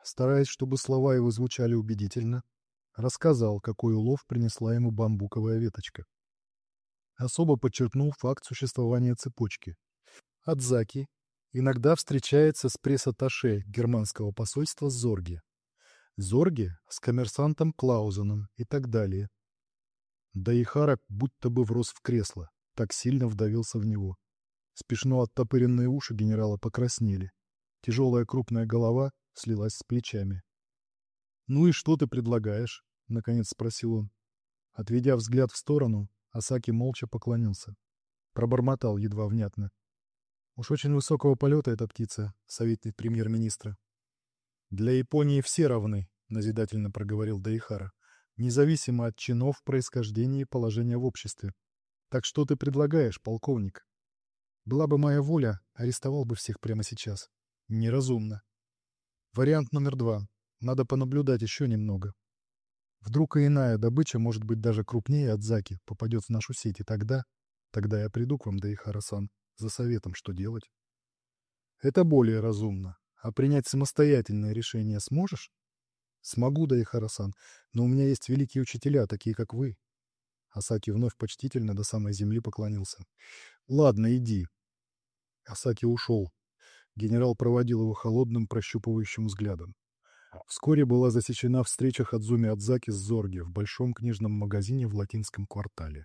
Стараясь, чтобы слова его звучали убедительно, рассказал, какой улов принесла ему бамбуковая веточка. Особо подчеркнул факт существования цепочки. Адзаки иногда встречается с пресс-атташе германского посольства Зорге. Зорге с коммерсантом Клаузеном и так далее. Даихара будто бы врос в кресло, так сильно вдавился в него. Спешно оттопыренные уши генерала покраснели. Тяжелая крупная голова слилась с плечами. «Ну и что ты предлагаешь?» — наконец спросил он. Отведя взгляд в сторону, Асаки молча поклонился. Пробормотал едва внятно. «Уж очень высокого полета эта птица, советник премьер-министра». «Для Японии все равны», — назидательно проговорил Даихара, «независимо от чинов, происхождения и положения в обществе. Так что ты предлагаешь, полковник?» «Была бы моя воля, арестовал бы всех прямо сейчас». «Неразумно». «Вариант номер два. Надо понаблюдать еще немного. Вдруг и иная добыча, может быть даже крупнее Адзаки, попадет в нашу сеть, и тогда... Тогда я приду к вам, Даихара-сан, за советом, что делать». «Это более разумно. А принять самостоятельное решение сможешь?» «Смогу, Даихара-сан, но у меня есть великие учителя, такие как вы». Асаки вновь почтительно до самой земли поклонился. «Ладно, иди». Асаки ушел. Генерал проводил его холодным, прощупывающим взглядом. Вскоре была засечена встреча Хадзуми Адзаки с Зорги в большом книжном магазине в латинском квартале.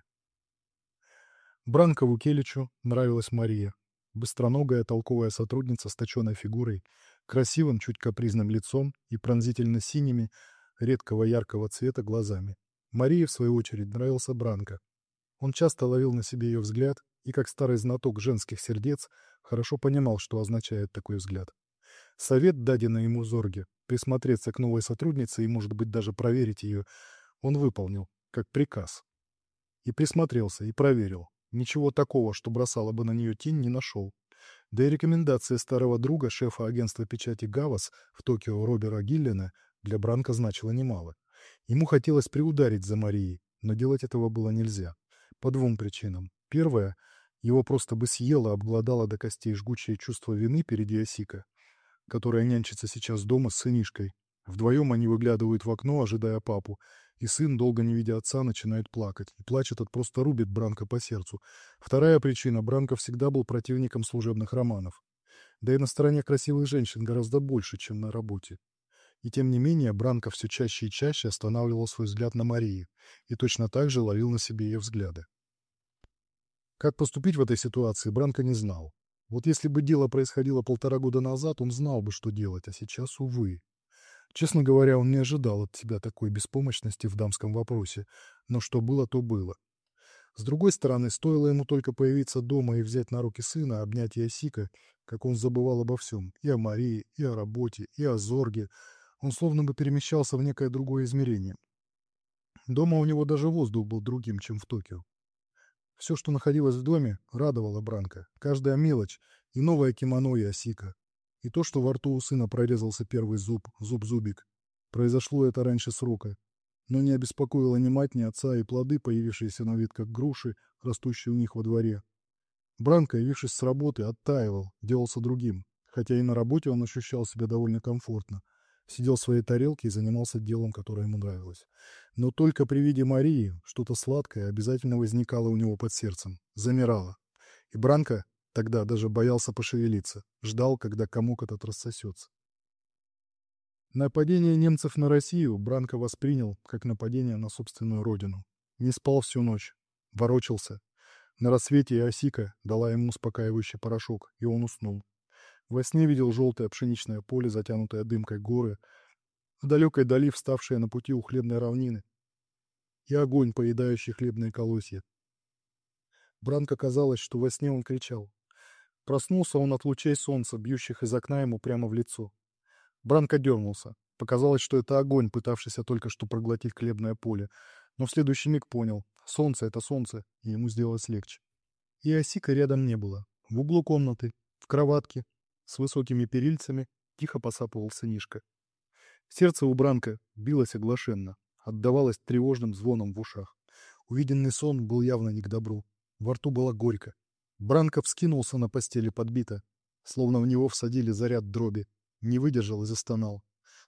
Бранко Вукеличу нравилась Мария. Быстроногая толковая сотрудница с точеной фигурой, красивым, чуть капризным лицом и пронзительно синими, редкого яркого цвета глазами. Марии, в свою очередь, нравился Бранко. Он часто ловил на себе ее взгляд и, как старый знаток женских сердец, хорошо понимал, что означает такой взгляд. Совет, даденный ему Зорге, присмотреться к новой сотруднице и, может быть, даже проверить ее, он выполнил, как приказ. И присмотрелся, и проверил. Ничего такого, что бросало бы на нее тень, не нашел. Да и рекомендация старого друга, шефа агентства печати «Гавас» в Токио Робера Гиллена, для Бранко значила немало. Ему хотелось приударить за Марией, но делать этого было нельзя. По двум причинам. Первое — его просто бы съело, обглодало до костей жгучее чувство вины перед Ясико, которая нянчится сейчас дома с сынишкой. Вдвоем они выглядывают в окно, ожидая папу, и сын, долго не видя отца, начинает плакать. И плач этот просто рубит Бранко по сердцу. Вторая причина — Бранко всегда был противником служебных романов. Да и на стороне красивых женщин гораздо больше, чем на работе. И тем не менее Бранко все чаще и чаще останавливал свой взгляд на Марии и точно так же ловил на себе ее взгляды. Как поступить в этой ситуации, Бранко не знал. Вот если бы дело происходило полтора года назад, он знал бы, что делать, а сейчас, увы. Честно говоря, он не ожидал от тебя такой беспомощности в дамском вопросе, но что было, то было. С другой стороны, стоило ему только появиться дома и взять на руки сына, обнять Ясика, как он забывал обо всем, и о Марии, и о работе, и о Зорге. Он словно бы перемещался в некое другое измерение. Дома у него даже воздух был другим, чем в Токио. Все, что находилось в доме, радовало Бранко. Каждая мелочь, и новое кимоно Ясика, и то, что во рту у сына прорезался первый зуб, зуб-зубик. Произошло это раньше срока. Но не обеспокоило ни мать, ни отца, и плоды, появившиеся на вид как груши, растущие у них во дворе. Бранко, явившись с работы, оттаивал, делался другим, хотя и на работе он ощущал себя довольно комфортно. Сидел в своей тарелке и занимался делом, которое ему нравилось. Но только при виде Марии что-то сладкое обязательно возникало у него под сердцем, замирало. И Бранко тогда даже боялся пошевелиться, ждал, когда комок этот рассосется. Нападение немцев на Россию Бранко воспринял как нападение на собственную родину. Не спал всю ночь, ворочался. На рассвете Иосика дала ему успокаивающий порошок, и он уснул. Во сне видел желтое пшеничное поле, затянутое дымкой горы, в далекой дали вставшие на пути у хлебной равнины, и огонь, поедающий хлебные колосья. Бранко казалось, что во сне он кричал. Проснулся он от лучей солнца, бьющих из окна ему прямо в лицо. Бранко дернулся. Показалось, что это огонь, пытавшийся только что проглотить хлебное поле, но в следующий миг понял — солнце — это солнце, и ему сделалось легче. И Осика рядом не было. В углу комнаты, в кроватке, с высокими перильцами, тихо посапывал сынишка. Сердце у Бранко билось оглашенно, отдавалось тревожным звоном в ушах. Увиденный сон был явно не к добру. Во рту было горько. Бранко вскинулся на постели подбито, словно в него всадили заряд дроби. Не выдержал и застонал.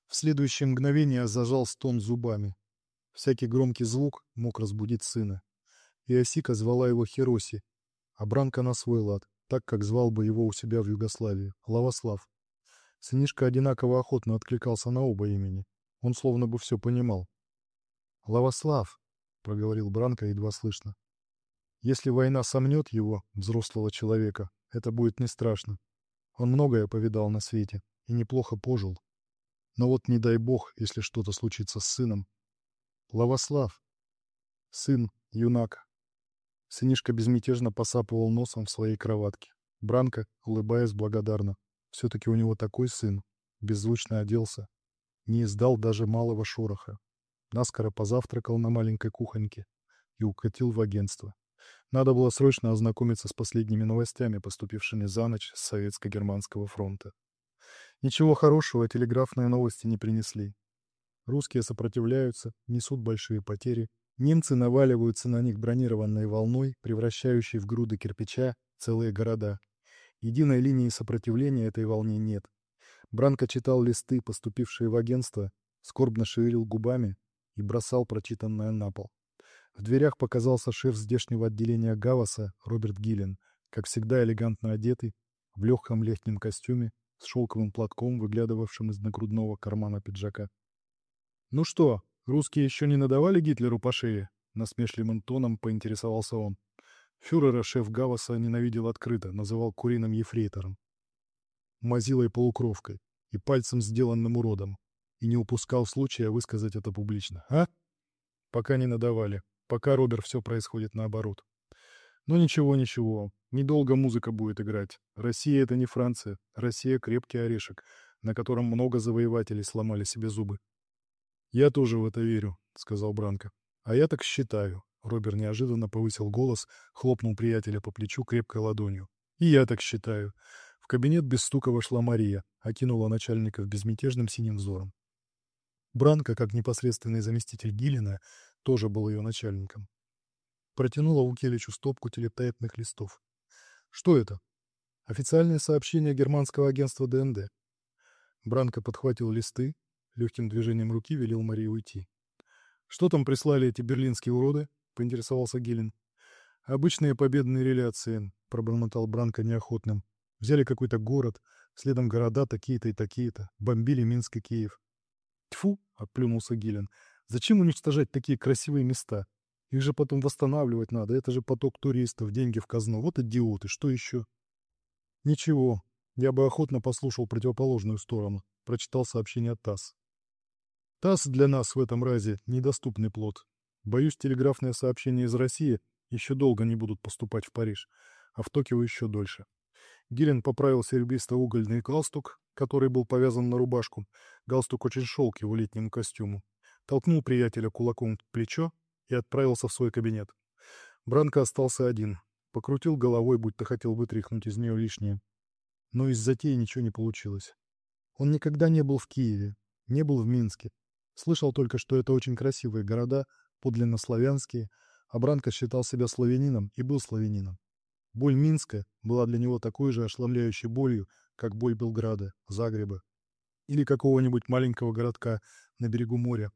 В следующее мгновение зажал стон зубами. Всякий громкий звук мог разбудить сына. И Осика звала его Хироси, а Бранко на свой лад, так, как звал бы его у себя в Югославии, Лавослав. Сынишка одинаково охотно откликался на оба имени. Он словно бы все понимал. «Лавослав», — проговорил Бранко едва слышно. «Если война сомнет его, взрослого человека, это будет не страшно. Он многое повидал на свете и неплохо пожил. Но вот не дай бог, если что-то случится с сыном. Лавослав». Сын, юнак. Сынишка безмятежно посапывал носом в своей кроватке. Бранко, улыбаясь благодарно. Все-таки у него такой сын. Беззвучно оделся. Не издал даже малого шороха. Наскоро позавтракал на маленькой кухоньке и укатил в агентство. Надо было срочно ознакомиться с последними новостями, поступившими за ночь с Советско-Германского фронта. Ничего хорошего телеграфные новости не принесли. Русские сопротивляются, несут большие потери. Немцы наваливаются на них бронированной волной, превращающей в груды кирпича целые города. Единой линии сопротивления этой волне нет. Бранко читал листы, поступившие в агентство, скорбно шевелил губами и бросал прочитанное на пол. В дверях показался шеф здешнего отделения Гаваса Роберт Гиллен, как всегда элегантно одетый, в легком летнем костюме, с шелковым платком, выглядывавшим из нагрудного кармана пиджака. «Ну что, русские еще не надавали Гитлеру по шее?» — насмешливым тоном поинтересовался он. Фюрера шеф Гаваса ненавидел открыто, называл куриным ефрейтором, мазилой-полукровкой и пальцем сделанным уродом, и не упускал случая высказать это публично. «А?» «Пока не надавали. Пока, Роберт, все происходит наоборот. Но ничего, ничего. Недолго музыка будет играть. Россия — это не Франция. Россия — крепкий орешек, на котором много завоевателей сломали себе зубы». «Я тоже в это верю», — сказал Бранко. «А я так считаю». Роберт неожиданно повысил голос, хлопнул приятеля по плечу крепкой ладонью. «И я так считаю». В кабинет без стука вошла Мария, окинула начальников безмятежным синим взором. Бранко, как непосредственный заместитель Гиллена, тоже был ее начальником. Протянула Вукеличу стопку телетайпных листов. «Что это?» «Официальное сообщение германского агентства Дэ Эн Дэ». Бранко подхватил листы, легким движением руки велел Марии уйти. «Что там прислали эти берлинские уроды?» — поинтересовался Гиллен. «Обычные победные реляции», — пробормотал Бранко неохотным. «Взяли какой-то город, следом города такие-то и такие-то, бомбили Минск и Киев». «Тьфу!» — отплюнулся Гиллен. «Зачем уничтожать такие красивые места? Их же потом восстанавливать надо, это же поток туристов, деньги в казну. Вот идиоты, что еще?» «Ничего, я бы охотно послушал противоположную сторону», — прочитал сообщение ТАСС. ТАСС для нас в этом разе недоступный плод. Боюсь, телеграфные сообщения из России еще долго не будут поступать в Париж, а в Токио еще дольше. Гиллен поправил серебристо-угольный галстук, который был повязан на рубашку. Галстук очень шел к его летнему костюму. Толкнул приятеля кулаком в плечо и отправился в свой кабинет. Бранко остался один. Покрутил головой, будто хотел вытряхнуть из нее лишнее. Но из затеи ничего не получилось. Он никогда не был в Киеве, не был в Минске. Слышал только, что это очень красивые города, подлинно славянские, а Бранко считал себя славянином и был славянином. Боль Минска была для него такой же ошеломляющей болью, как боль Белграда, Загреба или какого-нибудь маленького городка на берегу моря,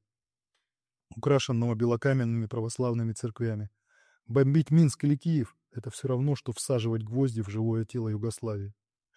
украшенного белокаменными православными церквями. Бомбить Минск или Киев — это все равно, что всаживать гвозди в живое тело Югославии.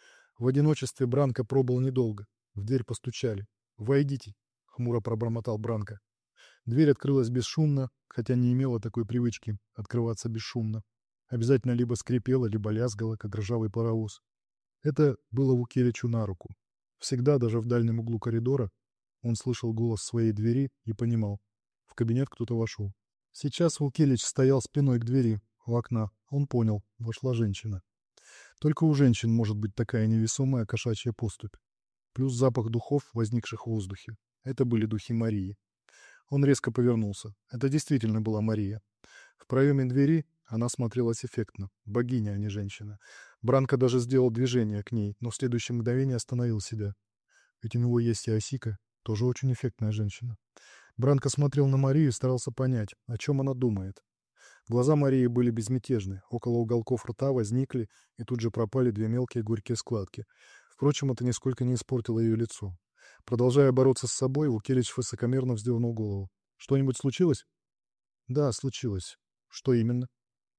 В одиночестве Бранко пробыл недолго. В дверь постучали. «Войдите», — хмуро пробормотал Бранко. Дверь открылась бесшумно, хотя не имела такой привычки открываться бесшумно. Обязательно либо скрипела, либо лязгала, как ржавый паровоз. Это было Вукеличу на руку. Всегда, даже в дальнем углу коридора, он слышал голос своей двери и понимал. В кабинет кто-то вошел. Сейчас Вукелич стоял спиной к двери, у окна. Он понял, вошла женщина. Только у женщин может быть такая невесомая кошачья поступь. Плюс запах духов, возникших в воздухе. Это были духи Марии. Он резко повернулся. Это действительно была Мария. В проеме двери она смотрелась эффектно. Богиня, а не женщина. Бранко даже сделал движение к ней, но в следующее мгновение остановил себя. Ведь у него есть и Осика, тоже очень эффектная женщина. Бранко смотрел на Марию и старался понять, о чем она думает. Глаза Марии были безмятежны. Около уголков рта возникли и тут же пропали две мелкие горькие складки. Впрочем, это нисколько не испортило ее лицо. Продолжая бороться с собой, Вукелич высокомерно вздернул голову. «Что-нибудь случилось?» «Да, случилось. Что именно?»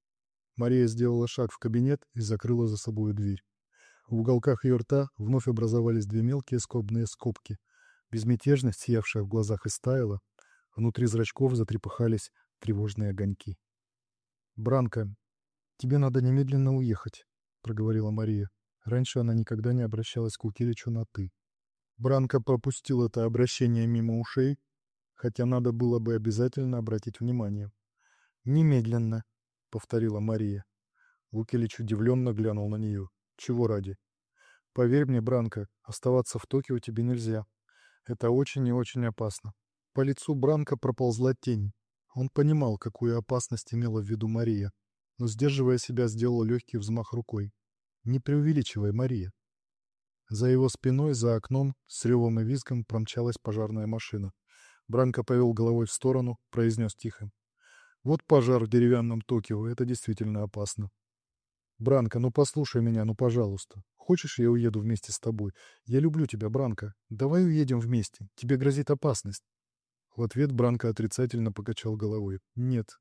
Мария сделала шаг в кабинет и закрыла за собой дверь. В уголках ее рта вновь образовались две мелкие скобные скобки. Безмятежность, сиявшая в глазах, истаяла. Внутри зрачков затрепыхались тревожные огоньки. «Бранко, тебе надо немедленно уехать», — проговорила Мария. Раньше она никогда не обращалась к Вукеличу на «ты». Бранко пропустил это обращение мимо ушей, хотя надо было бы обязательно обратить внимание. «Немедленно», — повторила Мария. Вукелич удивленно глянул на нее. «Чего ради?» «Поверь мне, Бранко, оставаться в Токио тебе нельзя. Это очень и очень опасно». По лицу Бранко проползла тень. Он понимал, какую опасность имела в виду Мария, но, сдерживая себя, сделал легкий взмах рукой. «Не преувеличивай, Мария». За его спиной, за окном, с ревом и визгом промчалась пожарная машина. Бранко повел головой в сторону, произнес тихо. «Вот пожар в деревянном Токио, это действительно опасно». «Бранко, ну послушай меня, ну пожалуйста. Хочешь, я уеду вместе с тобой? Я люблю тебя, Бранко. Давай уедем вместе. Тебе грозит опасность». В ответ Бранко отрицательно покачал головой. «Нет».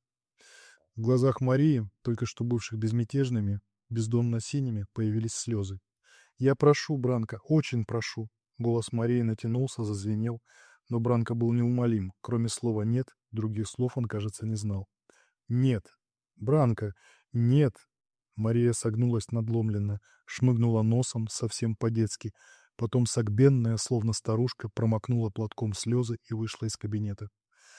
В глазах Марии, только что бывших безмятежными, бездонно-синими, появились слезы. «Я прошу, Бранко, очень прошу». Голос Марии натянулся, зазвенел, но Бранко был неумолим. Кроме слова «нет», других слов он, кажется, не знал. «Нет! Бранко! Нет!» Мария согнулась надломленно, шмыгнула носом, совсем по-детски. Потом согбенная, словно старушка, промокнула платком слезы и вышла из кабинета.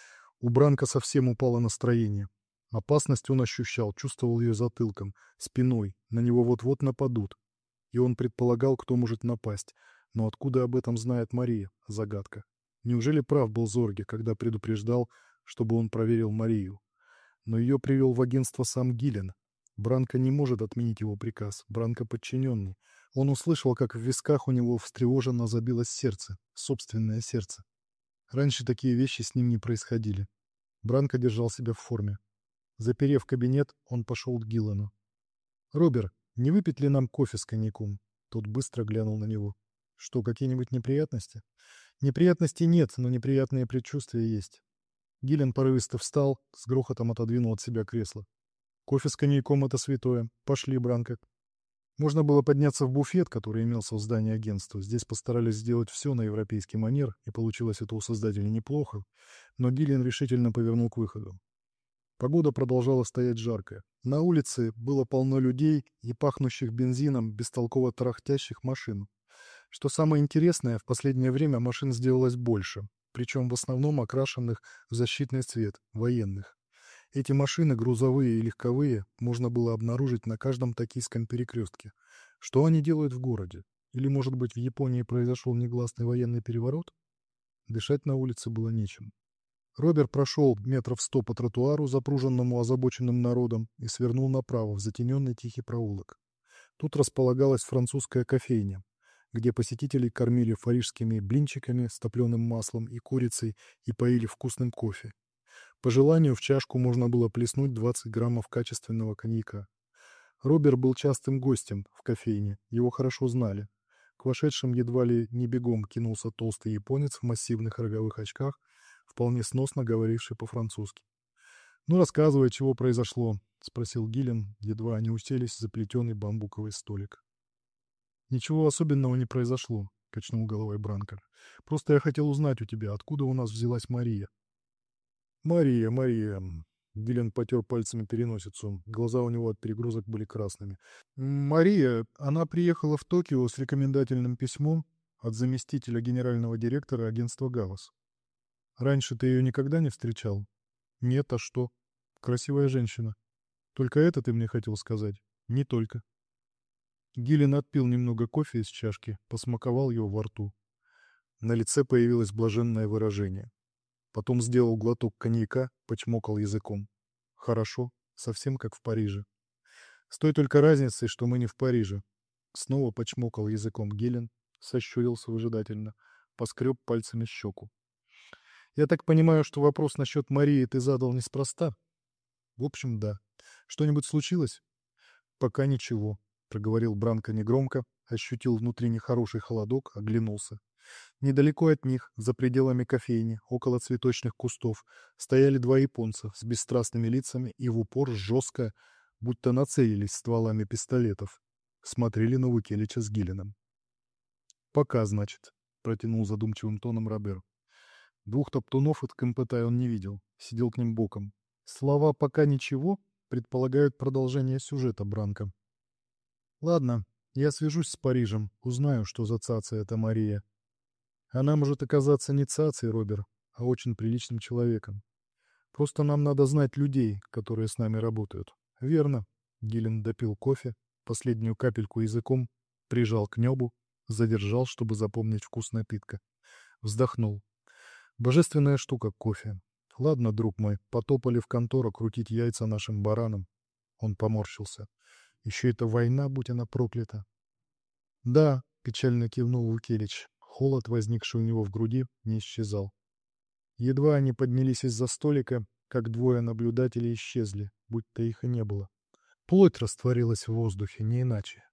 У Бранко совсем упало настроение. Опасность он ощущал, чувствовал ее затылком, спиной, на него вот-вот нападут. И он предполагал, кто может напасть. Но откуда об этом знает Мария? Загадка. Неужели прав был Зорге, когда предупреждал, чтобы он проверил Марию? Но ее привел в агентство сам Гиллен. Бранко не может отменить его приказ. Бранко подчиненный. Он услышал, как в висках у него встревоженно забилось сердце. Собственное сердце. Раньше такие вещи с ним не происходили. Бранко держал себя в форме. Заперев кабинет, он пошел к Гиллену. «Робер, не выпить ли нам кофе с коньяком?» Тот быстро глянул на него. «Что, какие-нибудь неприятности?» «Неприятностей нет, но неприятные предчувствия есть». Гиллен порывисто встал, с грохотом отодвинул от себя кресло. «Кофе с коньяком — это святое. Пошли, Бранко». Можно было подняться в буфет, который имелся в здании агентства. Здесь постарались сделать все на европейский манер, и получилось это у создателей неплохо, но Гиллен решительно повернул к выходу. Погода продолжала стоять жаркая. На улице было полно людей и пахнущих бензином бестолково тарахтящих машин. Что самое интересное, в последнее время машин сделалось больше, причем в основном окрашенных в защитный цвет, военных. Эти машины, грузовые и легковые, можно было обнаружить на каждом токийском перекрестке. Что они делают в городе? Или, может быть, в Японии произошел негласный военный переворот? Дышать на улице было нечем. Роберт прошел метров сто по тротуару, запруженному озабоченным народом, и свернул направо, в затененный тихий проулок. Тут располагалась французская кофейня, где посетителей кормили фарижскими блинчиками с топленым маслом и курицей и поили вкусным кофе. По желанию в чашку можно было плеснуть двадцать граммов качественного коньяка. Роберт был частым гостем в кофейне, его хорошо знали. К вошедшим едва ли не бегом кинулся толстый японец в массивных роговых очках, вполне сносно говоривший по-французски. «Ну, рассказывай, чего произошло», — спросил Гиллен, едва они уселись за плетеный бамбуковый столик. «Ничего особенного не произошло», — качнул головой Бранко. «Просто я хотел узнать у тебя, откуда у нас взялась Мария». «Мария, Мария...» Гиллен потер пальцами переносицу. Глаза у него от перегрузок были красными. «Мария, она приехала в Токио с рекомендательным письмом от заместителя генерального директора агентства «Гавас». Раньше ты ее никогда не встречал?» «Нет, а что? Красивая женщина. Только это ты мне хотел сказать?» «Не только». Гиллен отпил немного кофе из чашки, посмаковал его во рту. На лице появилось блаженное выражение. Потом сделал глоток коньяка, почмокал языком. «Хорошо, совсем как в Париже. С той только разницей, что мы не в Париже». Снова почмокал языком Гиллен, сощурился выжидательно, поскреб пальцами щеку. «Я так понимаю, что вопрос насчет Марии ты задал неспроста?» «В общем, да. Что-нибудь случилось?» «Пока ничего», — проговорил Бранко негромко, ощутил внутри нехороший холодок, оглянулся. Недалеко от них, за пределами кофейни, около цветочных кустов, стояли два японца с бесстрастными лицами и в упор жестко, будто нацелились стволами пистолетов. Смотрели на Вукелича с Гиллином. «Пока, значит», — протянул задумчивым тоном Робер. Двух топтунов от Кэмпэтай он не видел, сидел к ним боком. Слова «пока ничего» предполагают продолжение сюжета Бранко. «Ладно, я свяжусь с Парижем, узнаю, что за цаца эта Мария. Она может оказаться не цацей, Робер, а очень приличным человеком. Просто нам надо знать людей, которые с нами работают». «Верно». Гиллин допил кофе, последнюю капельку языком, прижал к небу, задержал, чтобы запомнить вкус напитка. Вздохнул. «Божественная штука кофе. Ладно, друг мой, потопали в контору крутить яйца нашим баранам». Он поморщился. «Еще это война, будь она проклята». «Да», — печально кивнул Вукелич. Холод, возникший у него в груди, не исчезал. Едва они поднялись из-за столика, как двое наблюдателей исчезли, будто их и не было. Плоть растворилась в воздухе, не иначе.